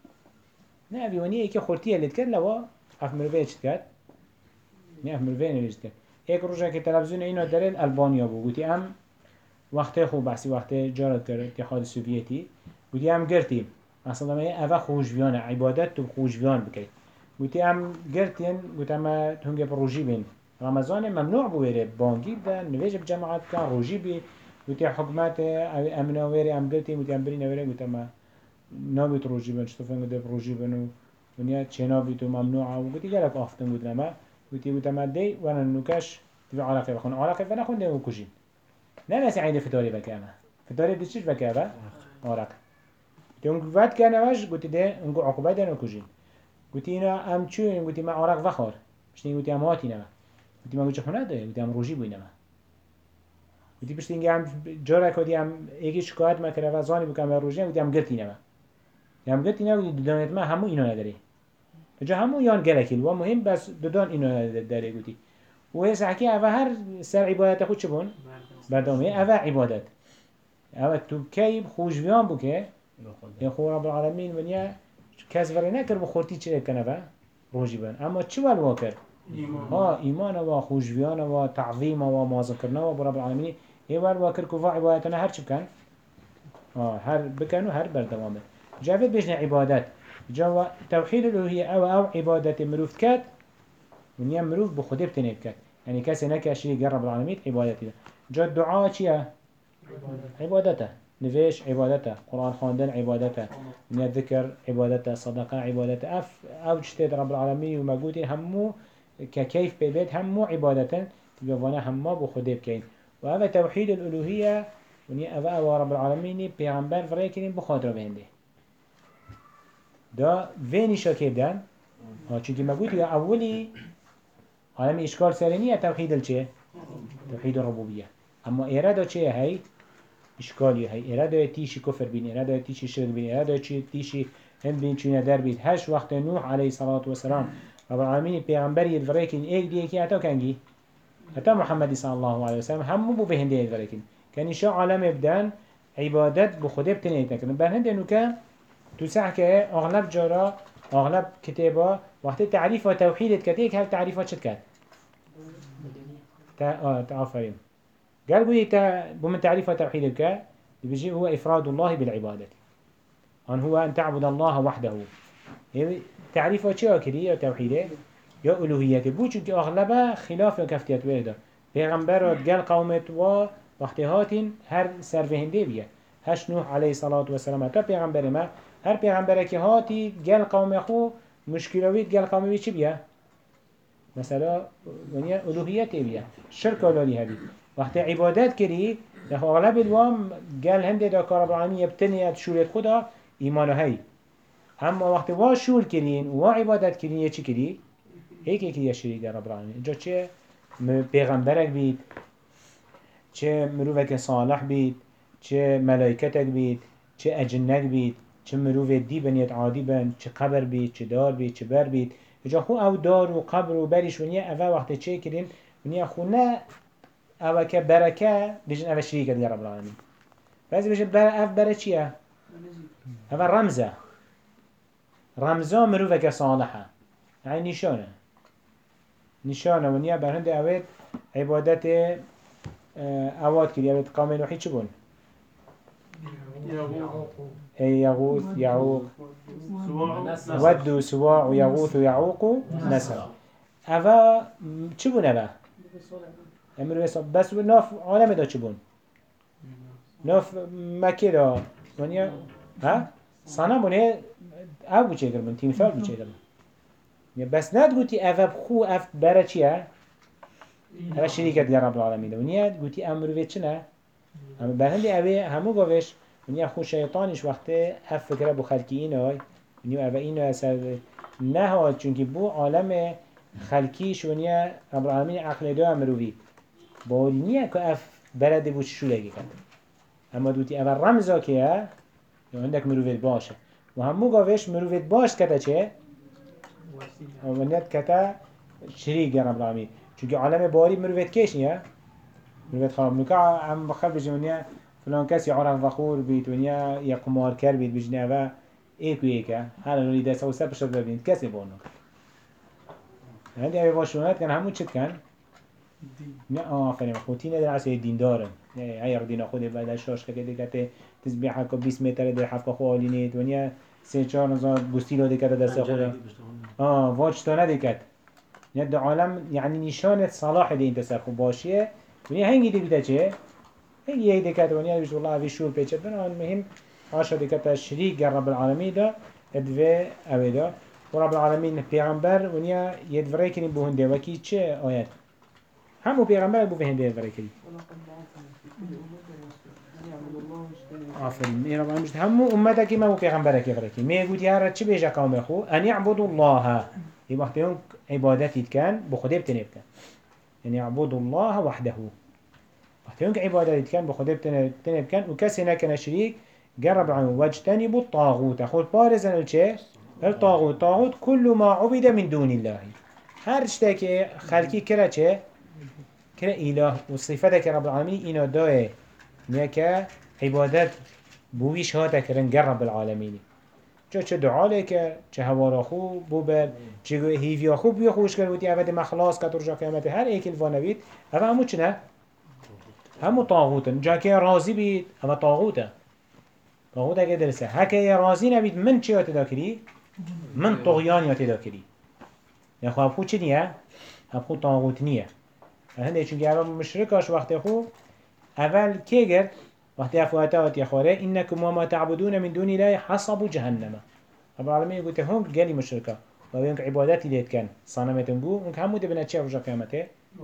نه اوی ونیا یکی خورتیه لید کرد لوا اف مروفه چت کرد؟ نه اف مروفه نوشت کرد. یک روزه که تلویزیون اینو دارن البانیا بود. گویی ام وقتی خوب بحثی وقتی جارت کرد اتحاد سوویتی. گویی ام گرتیم. مثلا ما اول خوشبیان عبادت تو خوشبیان بکرد. گویی ام گرتیم گویی ام تونگ بروجی بین. رمضان ممنوع بوده بانگی بدن نویج بجماعت کن روجی بی. گویی حکومت امنویری ام گرتیم گویی ام برین نویری گویی ام نابید روجی بین شتوفن گویی بروجی بینو. ونیا چنابی تو ممنوعه و گویی گرک آفتم بود نما گویی ما دی و ننکش تو علاقه بخون علاقه فنا خون دیو کجین نه مثل عید فطاری بکامه فطاری دیشش بکامه علاقه تون قوت کنه واش گویی ده اونگو عقوبت دارن کجین گویی اینا ام چون گویی ما علاق وخور مشتی گویی ام هاتی نما گویی ما گویی خونه ده گویی ام روزی بوی نما گویی بشتینگی ام جاره کدی ام یکی شکایت میکنه و زانی بکام روزی گویی ام گرتی نما ام گرتی نما گویی دانت ما همو اینا نداری جا همو یان گلکیل و مهم بس دادن اینو داره گویی و هی سعی اوه هر سر عبادت خود چه بون بردامه اوه عبادت اوه تو کی خوشبیان بو که یا خو رب العالمین ونیا کس ولی نکر بخورتی چه کنه با روزی بن اما چه ول واکر ایمان و خوشبیان و تعظیم و مازکرنا و رب العالمین هی ول واکر کوفا عبادتنا هر چه بکن هر بکن و هر بردامه جاوید بجن عبادت جوا توحید الوهیه او عبادت مروف کد ونیا مروف بخوده بتنید کد يعني كاسي نكاشي جرب العالمين عبادته جا الدعاء چيا عبادته نفيش عبادته قرآن خواندن عبادته من الذكر عبادته صدقة عبادته أو جتاد رب العالمين ومجودين همو ككيف ببيت همو عبادة تبوانا همو بخده بكين وهذا توحيد الألوهية ونيا أبا رب العالمين بيغمبر فريكين بخاطر بهنده دا فيني شاكيب دان چونكي مجودي أولي عالم إشكال سرينية توحيد الچه توحيد الربوبية أما إرادة چه هاي إشكالي هاي إرادة تيشي كفر بين إرادة تيشي شرك بين إرادة تيشي هم بين چونه در بيت هش وقت نوح عليه الصلاة والسلام رب العالمين پیغمبری الفريكين ايك دي ايكي حتى كنجي حتى محمد صلى الله عليه وسلم هم بو بهنده الفريكين كان إشاء عالم ابدان عبادت بخده بتنيت نكرن بهنده انو كان تسعك أغلب جارا أغلب كتابة وقت تعريف وتوحيد كتيك هل تعريفات شد كات تعافرين قال قولي بمن تعريف وتوحيد الكا بيجي هو إفراد الله بالعبادة أن هو أن تعبد الله وحده تعريفه شيء كريه توحيده يا ألوهيته بوجود أغلبها خلاف كفتيات ويدا پیغمبرات قال قومت و وقتهات هر سرفهنده بيه هش نوح عليه الصلاة والسلام تا پیغمبر ما هر پیغمبر که هاتی قال قوم خو مشكلويت قال قومي چی بيه مثلا ونیا الوهیت بيه شرك ولالی هبی وقت عبادت کری نخو اغلب الوام قال هنده دا کار رب العالمین یبتنیت شورت خدا ایمان هی اما وقت وا شور کرین و عبادت کرین یه چی کری؟ هیک کری شریک رب العالمین اینجا چه پیغمبرک بید چه مروفک صالح بید چه ملائکتک بید چه اجنک بید چه مروف دی بنیت عادی بند چه قبر بید چه دار بید چه بر بید اینجا خو او دار و قبر و بریش ونیا اوه وقت چه کرین ونیا خو نه اوه که برکه بجن اوه شریک دی رب العالمین بعضی بجن اف بره چیه؟ اوه رمزه رمزا مروفك صالحة يعني نشانة ونيا برهند اوید عبادت اواد كري اوید قوم نوحي چبون يغوث يعوق ود سواع ويغوث ويعوق نسر اوه چی بون اوه؟ بسولة امروی صاحب بس ناف عالم دا چی بون؟ ناف مکه دا ونیا ها؟ صنم بونه او بو چه کرمون تیمثال بو چه کرمون بس ند گوتی اوه بخو اف برا چیه؟ اوه شریکت گر رب العالمین ونیا گوتی امروی چه نه؟ اما بهندی اوه همو گوش ونیا خو شیطانش وقته اف فکره بو خلکی این های ونیا اوه این اثر نه ها چونکی بو عالم خلکیش ونیا رب العالمین عقل دو امروی با نیه که اف بلده بود شو لگی کند اما دوتی اول رمزا که یا عندك مروفيت باشه و همو گاوش مروفيت باش کتا چه؟ ونیت کتا شریک رب العالمین چونکه عالم باری مروفيت کش نیه؟ مروفيت خراب نکا هم بخل بجن ونیا فلان کسی عرف وخور بید ونیا یا قمار کر بید بجن اوه ایک و ایکه هر نوری دست و سر پشت ببینید کسی بانو هندی اوه باشونت کن همو چت کن؟ نه آفرین خوتی نداره عصای دین دارن هی دین خود بعد شاش که دیگه تسبیح که 20 متر در حفظ خو آلینید و نیا 3-4 نزار گوستیلو دیگه دست خود واج تا ندیکت نه عالم یعنی نشانه صلاح دین تسخو باشیه و نیا هنگی دی بیده چه هنگی دیگه و نیا بیش والله اوی شور پیچه دن المهم عاشا دیگه تشریک رب العالمین دا ادوه اوی دا و رب العالمین پیغمبر و نیا یدوره کنیم به هنده وکی چه آیت همو پیغمبر بو هنده ادوره کنیم آفرین این رب مجد همو امتك ما هو پیغمبرك يغرقي ما يقول يا رب چه بيجا قوم اخو ان يعبدوا الله في وقت يوم عبادتي كان بخده بتنب كان ان يعبدوا الله وحده وقت يوم عبادتي كان بخده بتنب كان وكسنا كان شريك جرب عنه واجتنبوا الطاغوت اخو البارزن الچه الطاغوت طاغوت كل ما عبد من دون الله هر اشتاكي خلقي كرا چه كرا اله وصفتك رب العالمين انا دائه نيكا عبادت بویش هاتا کرن گر رب العالمینی چه دعا لیکه چه هوارا خوب بو بر چه هیویا خوب بیا خوش کرد ویدی اوه مخلاص کت رجا قیامت هر ایکل وانوید اوه همو چنه؟ همو طاغوتن جا که راضی بید اوه طاغوته طاغوته که درسه هکه راضی نبید من چه یاتی دا کری؟ من طغیان یاتی دا کری نخواه ابخو چه نیه؟ ابخو طاغوت نیه هنده چونکه اوه مشرکاش وقت خو اول که گرد وقتی افواتا خاره إنكم وما تعبدون من دون الله حصب جهنم رب العالمين يقول هم قالي مشركة وبينك عباداتي ليت كان صنمتن بو انك همو دبنا تشي رجا قيامته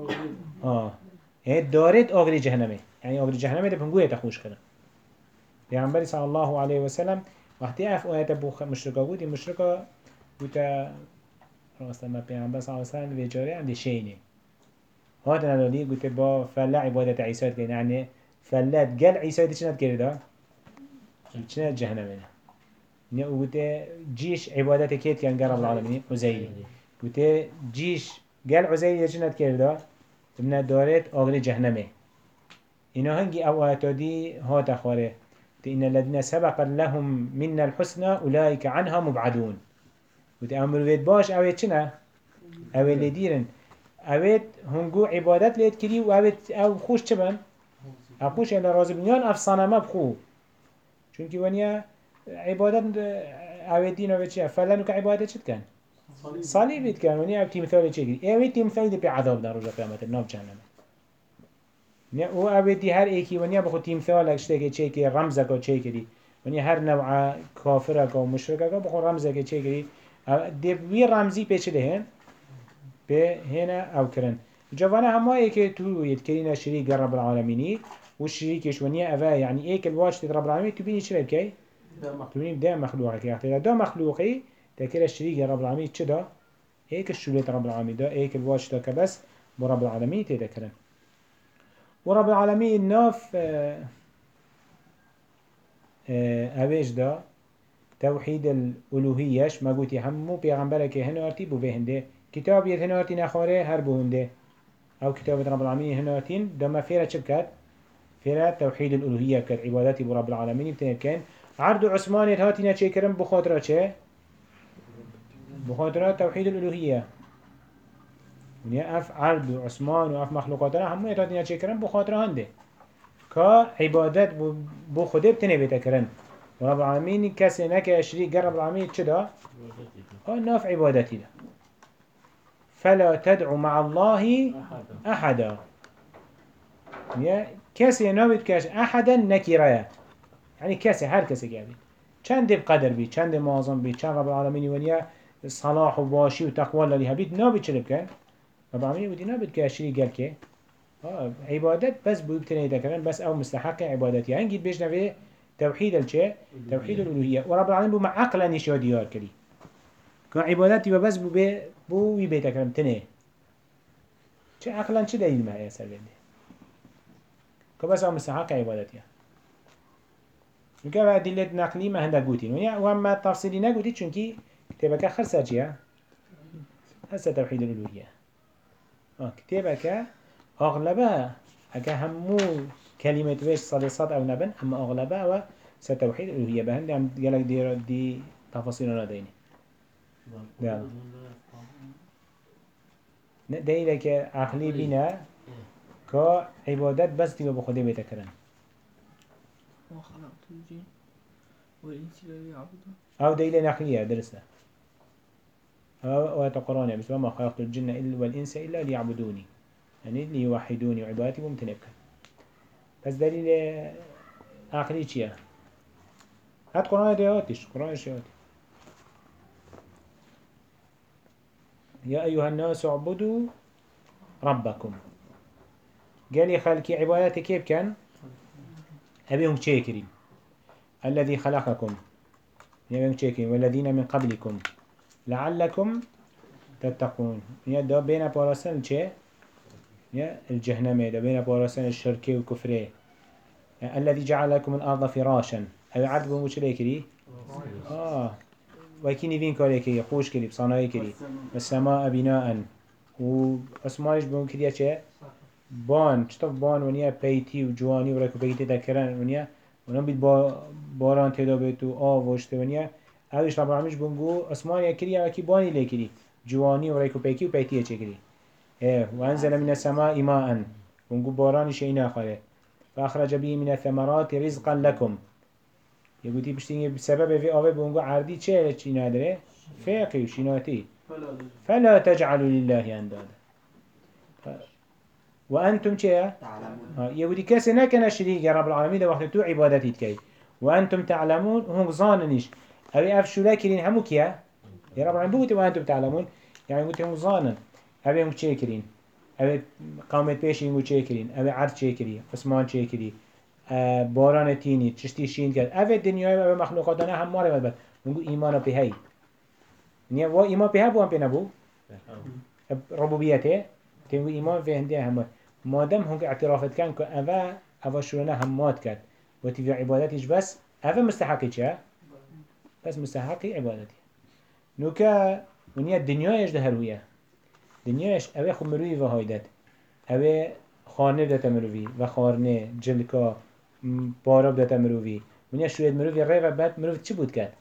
هي دارت آغري جهنمه يعني آغري جهنمه ده بنقوية تخوش كده پیغمبر صلى الله عليه وسلم وقتی افواتا بو مشركة بود مشركة بوتا راست ما پیغمبر صلى الله عليه وسلم ویجاره عند شيني هذا نالي قلت با فلا عبادة عيسى كده يعني فلات قال عيسى دي شنات كده شنات جهنم نه وقت جيش عبادته كيت كان قرب العالمين عزيري قلت جيش قال عزيري دي شنات كده من دارت آغري جهنمه إنه هنجي أوقات دي هات أخواره إن الذين سبق لهم منا الحسنى أولئك عنها مبعدون قلت أمر ويد باش أويت شنا أويت لديرن أويت هنجو عبادات ليت كري وأويت أو خوش تبان أبوش إلا راضي بنيان أفصانا ما بخو چونكي ونيا عبادات عويدين وبتشي فلانو كعبادات شد كان صليبت كان ونيا أبتي مثالي چكري إيه أبتي مثالي بي عذاب دار رجا قيامة النار جهنم و أبتي هر إيكي ونيا بخو تمثالك شتاكي چكري رمزك چكري ونيا هر نوع كافرك و مشركك بخو رمزك چكري دي بي رمزي بيش لهن بي هنا أو كرن جوانا هما إيكي تو يتكرين شريك رب العالميني والشريكش ونيا أفا يعني إيك الواجت رب العالمين تبيني شريك كي؟ تبيني دا مخلوقك يعني دا مخلوقي تكير الشريك رب العالمين تشدا إيك الشليت رب العالمين دا إيك الواجت كبس برب العالمين تذكرن ورب العالمين ناف أبيش دا توحيد الألوهيش ما قلت همو بيغمبرك هنوارتي بو بهنده كتاب يتهنوارتي نخاره هر بهنده أو كتاب رب العالمين هنوارتين دا ما فيرا شبكات فيرا توحيد الألوهية كات عباداتي برب العالمين بتنين كان عرض عثمان هاتينا چه كرم بخاطرة چه؟ بخاطرة توحيد الألوهية ونيا أف عرض عثمان وأف مخلوقاتنا همو هاتينا چه كرم بخاطرة هنده كا عبادات بو خده بتنين بتكرن رب العالمين كسي نكا شريك رب العالمين چه دا؟ ناف عباداتي دا فلا تدعو مع الله أحدا يا كسي نابد كاش أحدا نكيرا يعني كسي هر كسي قابل چند بقدر بي چند معظم بي چند رب العالمين ونيا صلاح وباشي وتقوى اللي هبيت نابد چلب كان رب العالمين ودي نابد كاشري قال كي عبادت بس بيبتني ذكرن بس أو مستحق عبادتي يعني جيت بيجنا في توحيد الشيء توحيد الألوهية ورب العالمين بو مع عقلا نشوا ديار كلي كان عبادتي بس بو يبيتكرم تنه چه عقلا چه دليل ما يسر بنده كبس أو مستحق عبادتي نكوا أدلة نقلي ما هندا قوتين وما تفصيلي نقولي چونكي كتابك خرسة جيا هسه توحيد الألوهية كتابك أغلبها هكا همو كلمة ويش صاد أو نبن أما أغلبها هو ستوحيد الألوهية بهند عم قالك دي تفاصيلنا ديني دي لك عقلي بنا كعبادات بس تبقى بخده بيتكرن ما خلقت الجن والإنس إلا ليعبدون أو دي نقلية درسنا أو تقرانيا بس ما خلقت الجن والإنس إلا ليعبدوني يعني ليوحدوني وعبادتي ممتنبك بس دليل عقلي چيا هات قرآن دياتش قرآن شياتي يا أيها الناس اعبدوا ربكم قال لي خلقي عبادتي كيف كان أبيهم شاكرين الذي خلقكم يبيهم شاكرين والذين من قبلكم لعلكم تتقون يا بين بارسان چه يا الجهنم ده بين بارسان الشرك والكفر الذي جعل لكم الأرض فراشا هل عاد بمو چه كري وكيني فين كاري كري خوش كري بصناعي كري السماء بناء واسمانش بمو كريا چه بان چطف بان ونیا پیتی و جوانی و رکو پیتی دکرن ونیا ونیا بید باران تدا بیتو آب وشته ونیا اوش رب العالمینش بونگو اسمان یکری وکی بانی لیکری جوانی و رکو پیکی و پیتی چه کری و انزل من السماء ماء بونگو بارانش اینا خاله فاخرج به من الثمرات رزقا لكم يقولي بشتيني بسبب في آبه بونگو عردي چه نداره فاقي وشيناتي فلا تجعلوا لله اندادا وأنتم چه يقولي كسي نكنا شريك يا رب العالمين ده وقت تو عبادتي تكي وأنتم تعلمون هم ظاننيش أبي أفشو لكرين همو كيا يا رب العالمين بوتي وأنتم تعلمون يعني قلت هم ظانن أبي هم تشيكرين أبي قامت بيشين هم تشيكرين أبي عرض تشيكري عثمان تشيكري باران تيني تشتي شين كد أبي الدنيا أبي مخلوقاتنا هم ماري مدبر نقول إيمانا بهاي يعني هو إيمان بها بو هم بينبو ربوبيته تنقول إيمان في هندية هم ما دام هم اعترافت كان كأفا شلونه همات كد وتفي عبادتش بس أفا مستحقي چه بس مستحقي عبادتي نوكا ونيا الدنيا يش دهروية الدنيا يش أبي خمروي وهايدت أبي خارنه بدأت مروي وخارنه جلكا بارا بدأت مروي ونيا شوية مروي رأي وبعد مروي چه بود كد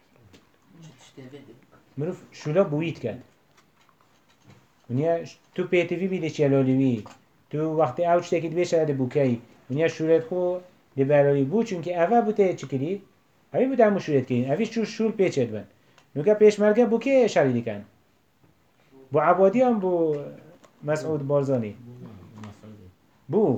مروي شولا بويت كد ونیا تو پیتوی بیده چلالیوی تو وقتی اوج تکید بیشه ده بوکی ونیا شورت خو لبرالی بو چون که اوه بوده چی کری؟ اوی بوده همو شورت کرین اوی شور پیچید بن نوکه پیشمرگه بوکی شریدی کن بو عبادی هم بو مسعود بارزانی بو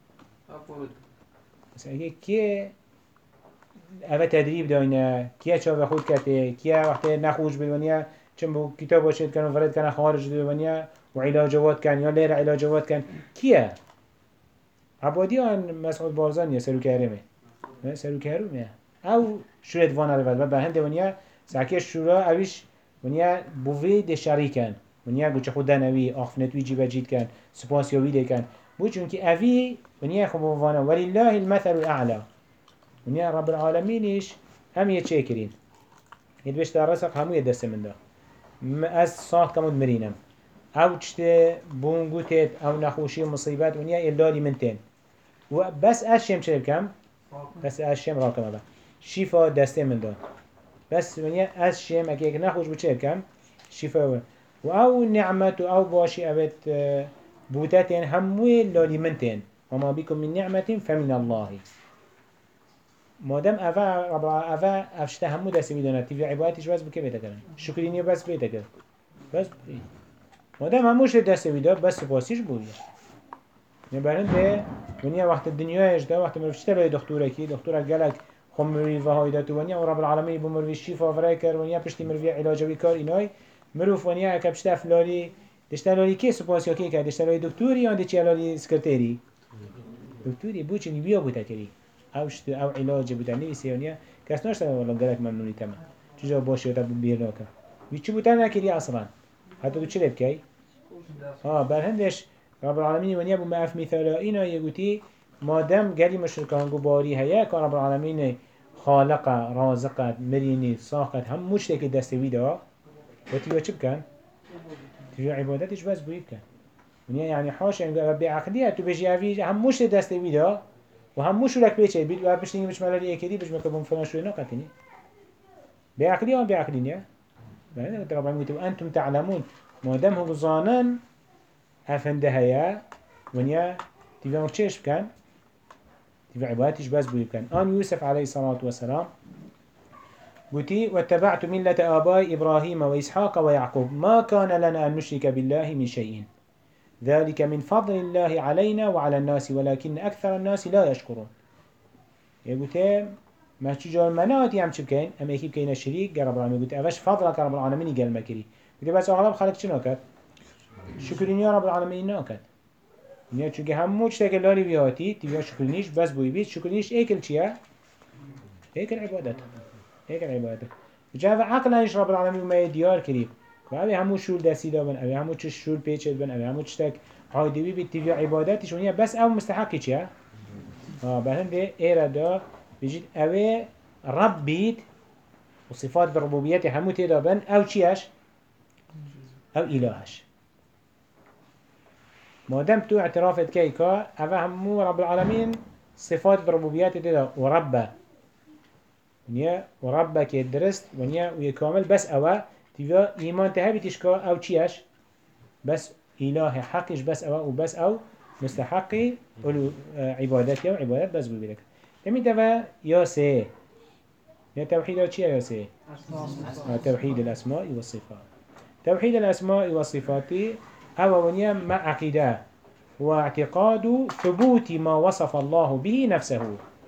مثلا اگه که اوه تدریب داینه کیه چاوه خود کته کیه وقتی نخوش بلونیه چون بو کتاب باشید کن و فرد کن خارج دوانیا و علاجوات کن یا لیر علاجوات کن کیه؟ عبادی آن مسعود بارزانیه سروکهرمه سروکهرمه او شرید وانه رو و هنده ونیا سعکیش شورا اویش ونیا بووی ده شریکن ونیا گوچه خود دنوی آخفنتوی جیبه جید کن سپاسیوی ده کن بو چون که اوی ونیا خوب وانه ولله المثل الاعلا ونیا رب العالمینش هم یه چه کرین یدوش در رسق همو یه دست من ده از صاحب كمود مرينم او چته بونگو تيت او نخوشي مصيبات ونيا إلالي من تين وبس اشيم چه بكم بس اشيم راكم ابا شفا دسته من دان بس ونيا اشيم اكيك نخوش بو چه بكم شفا و او نعمت او باشي ابت بوتاتين هموي لالي من تين وما بكم من نعمة فمن الله مادام أفا أفشته همو دسته میداند تیوی عبادتش بس بکه بیده کرن شکرینی بس بیده کرن بس مادام هموش دست ویدا بس سپاسیش بوده نبرن ده ونیا وقت الدنيا اجدا وقت مرفشته لای دکتوره کی دکتوره گلک خمری و هایده تو ونیا و رب العالمین بمروی شفا فرای کر ونیا پشتی مروی علاجوی کار اینای مروف ونیا کبشته فلاری دشتلالی کی سپاسیا کی کرد دشتلالی دکتوری یا دشتلالی سکرتری دکتوری بوچنی بیا بوده کری اوشت او علاج بوده نیستی ونیا کس نشته والله گلک ممنونی تمام چجا باشه تا بیر نکن ویچی بوده نکری اصلا حتی تو چه لبکی برهندش رب العالمين ونيا بو ما اف مثالا اينا يقولي ما دام قالي مشركان قباري هيا كان رب العالمين خالق رازق مريني ساقط هم مشتك دستوي دا وتيجا چه بكن؟ تيجا عبادتش بس بوي بكن ونيا يعني حاشا بعقلية تو بيجي افي هم مش دستوي دا وهم مش لك بيچه بيد و بشتيني مش ملالي اكيدي بيش مكبون فلان شوي ناقتيني بعقلية وان بعقلية بعدين رب العالمين وانتم تعلمون ما دام هم ظانن افنده هيا ونيا تبقى مكتشش بكن تبقى عبادتش بس بوي بكن يوسف عليه الصلاة والسلام قلتي واتبعت ملة آباء إبراهيم وإسحاق ويعقوب ما كان لنا أن نشرك بالله من شيء ذلك من فضل الله علينا وعلى الناس ولكن أكثر الناس لا يشكرون يقولي ما تجار مناتي هم بكين أما يكيب كين الشريك رب العالمين قلت أفش فضلك رب العالمين قال مكري قلت بس أغلب خلق شنو كات شكرين يا رب العالمين ناكد نيا چونكه هموش تاكل لاري بيهاتي تبيا شكرينيش بس بوي بيت شكرينيش ايكل چيا ايكل عبادت ايكل عبادت جاء عقلانش رب العالمين ما يديار كريب وابي هموش شول دسي دابن ابي هموش شول بيچت بن ابي هموش تاك عادي بيت تبيا عبادتش ونيا بس او مستحق چيا بهنده ايرا دا بيجيت اوه رب بيت وصفات الربوبيات همو تدابن او چياش او الهش ما دام تو اعترافت كيكا أفا همو رب العالمين صفات الربوبيات تدا وربه ونيا وربه كي درست ونيا ويكامل بس أوا تبا إيمان تهبي تشكا أو تشيش بس إله حقش بس أوا وبس أو مستحقي عبادتي وعبادت بس بيبيلك تمي تبا يا سي يا توحيد أو تشيا يا سي توحيد الأسماء والصفات توحيد الأسماء والصفات أو ونيا مع عقيدة واعتقاد ثبوت ما وصف الله به نفسه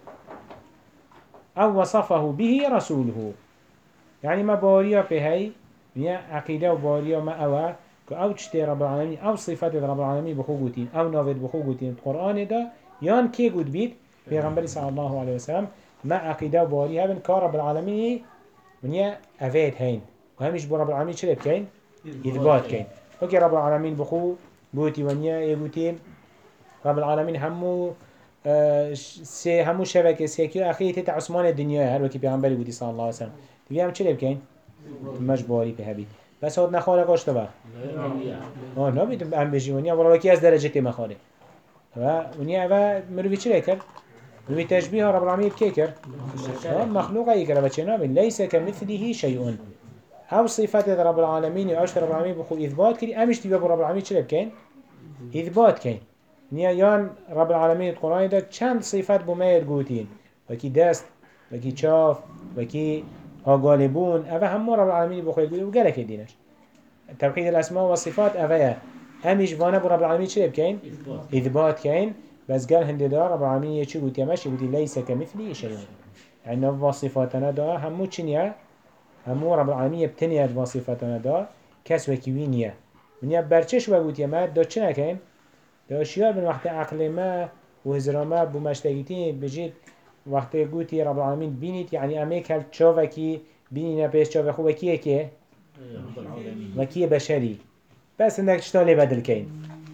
أو وصفه به رسوله يعني ما باريا بهاي ونيا عقيدة وباريا ما أوا كأو تشتي رب العالمين أو صفات رب العالمين بخوجتين أو نافد بخوجتين القرآن ده يان كي جود بيت في غنبري صلى الله عليه وسلم مع عقيدة وباريا من كرب العالمين ونيا أفيد هين وهمش برب العالمين شلب كين إثبات كين اوكي رب العالمين بخو بوتي ونيا يبوتي رب العالمين همو همو شبكة سيكيو أخي تتع عثمان الدنيا هل وكي بيغنبالي بوتي صلى الله عليه وسلم تبي هم چلي بكين مجبوري بهبي بس هاد نخالق اشتبه نبيت ام بيجي ونيا والله وكي از درجة مخالق ونيا و مروي چلي كر مروي تشبيه رب العالمين بكيكر مخلوقه يكر بچنا ليس كمثله شيء او صفات رب العالمين و رب العالمين بخو اثبات كري امش تبقى رب العالمين چلي بكين اثبات كين نيا يان رب العالمين القرآن ده چند صفات بمير قوتين وكي دست وكي چاف وكي غالبون اوه همو رب العالمين بخو يقول وقالك الدينش توحيد الاسماء والصفات اوه همش وانا برب العالمين چلي بكين اثبات كين بس قال هنده ده رب العالمين يچي قوت يمشي قوتي ليس كمثلي شيء يعني نفو صفاتنا ده همو چنيا همو رب العالمين بتنيا وصفاتنا دا كس وكيوينيا ونيا برچش وقوت يما دا چه نكين دا اشياء من وقت عقل ما وهزرا ما بمشتاقيتين بجيت وقت قوتي رب العالمين بينيت يعني اميك هل تشوفكي بينينا بيش تشوف اخو وكيه كيه وكيه بشري بس انك تشتغلي بدل كين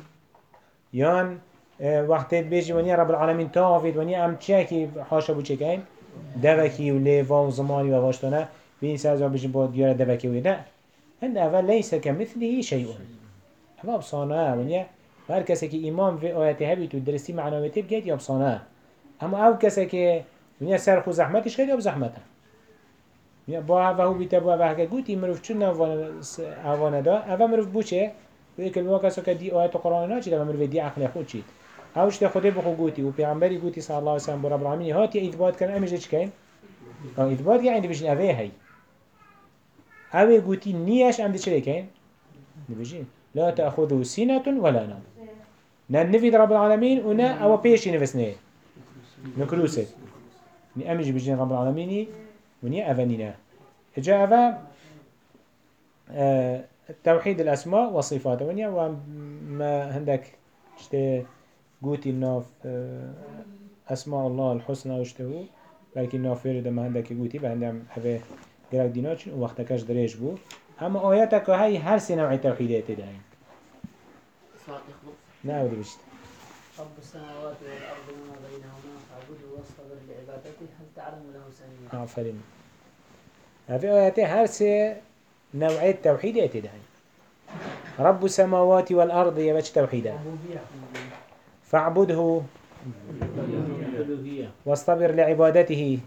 يان وقت بيجي ونيا رب العالمين تافيد ونيا ام تشاكي حاشا بو چكين دوكي وليفا وزماني وغاشتنا بين سازا بيجي بود ديار دبكي ويدا هند اول ليس كمثله شيء هذا بصانع ونيا هر کسی که ایمان في آیات هبی تو درستی معنویتی بگید یا بصانع اما او کسی که ونیا سر خو زحمتش کرد یا بزحمته ونیا با هو بیت با هک گوتی مروف چون اوانه دا اول مروف بوچه و یک الواقع سو که دی آیات قرآن نه چی دا مروف دی عقل خود چید اوش ده خودی بخو گوتی و پیامبری گوتی صلی الله علیه و سلم رب العالمین هاتی اثبات کن امیش چی کین اثبات یعنی بيجي اوه هی اوه گوتی نیش ام دی چه کین نبیجی لا تأخذه سنة ولا نوم. ننفذ رب العالمين ونا أو بيش نفسناه نكروسه ني أمج بجين رب العالمين وني أفنينا جاء أفا توحيد الأسماء والصفات ونيا وما عندك اشته قوتي الناف أسماء الله الحسنى واشتهو لكن نافير ده ما عندك قوتي بعدين هذا قرأ ديناتش ووقتكش دريج بو أما آياتك هاي هر سنة نوع توحيدات ده صلاة يخلص. نعم بشت رب السماوات والأرض وما بينهما فاعبده واصطبر لعبادته هل تعلم له سميا. عفرين هذه آيات هر سنة نوع توحيدات ده رب السماوات والأرض يبقى توحيدا فاعبده واصطبر لعبادته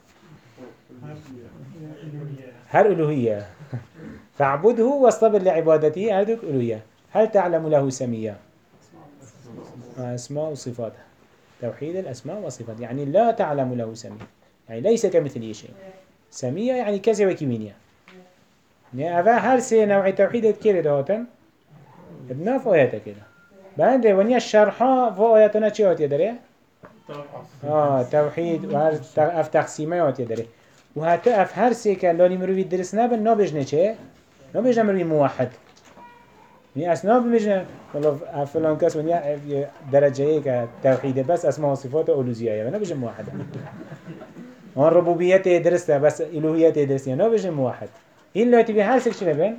هل ألوهية فاعبده واصطبر لعبادته هذا ألوهية هل تعلم له سميا أسماء وصفات توحيد الأسماء والصفات يعني لا تعلم له سميا يعني ليس كمثله شيء سميا يعني كذا وكمينيا يعني أفا هر سي نوع توحيد كيري دهاتن ابنا في آياتا كده بعد ونيا الشرحة في آياتنا چه آتيا داره؟ توحيد و هر اف تقسيمه آتيا داره و حتی اف هر سي که لانی مروی درست نبن نابجنه چه؟ نابجنه مروی موحد يعني أسناب بمجنة والله فلان كاس ونيا درجة هيك توحيد بس أسماء وصفات أولوزية يعني بجم موحد هون ربوبيته درسته بس إلوهيته درسته يعني بجم موحد إلا تبي هر سك شنبين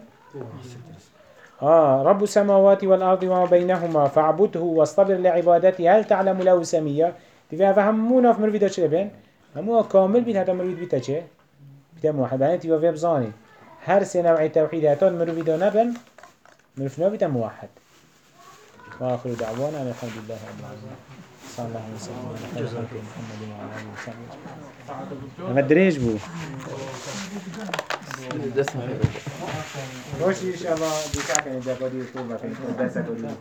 رب السماوات والأرض وما بينهما فاعبده واصطبر لعبادته هل تعلم له سميا تبي أفهمونا في مرفيدا شنبين همو كامل بيت هذا مرفيد بيتا چه بيتا موحد يعني تبي في بزاني هر سنة نوع توحيد هاتون مرفيدا نبن مرفنا بيتا موحد وآخر دعوانا أن الحمد لله رب العالمين صلى الله عليه وسلم على خير خلق محمد وعلى آله وصحبه أما الدريج بو روشي إن شاء الله بيكاك أن يدفع دي طولة في الدرسة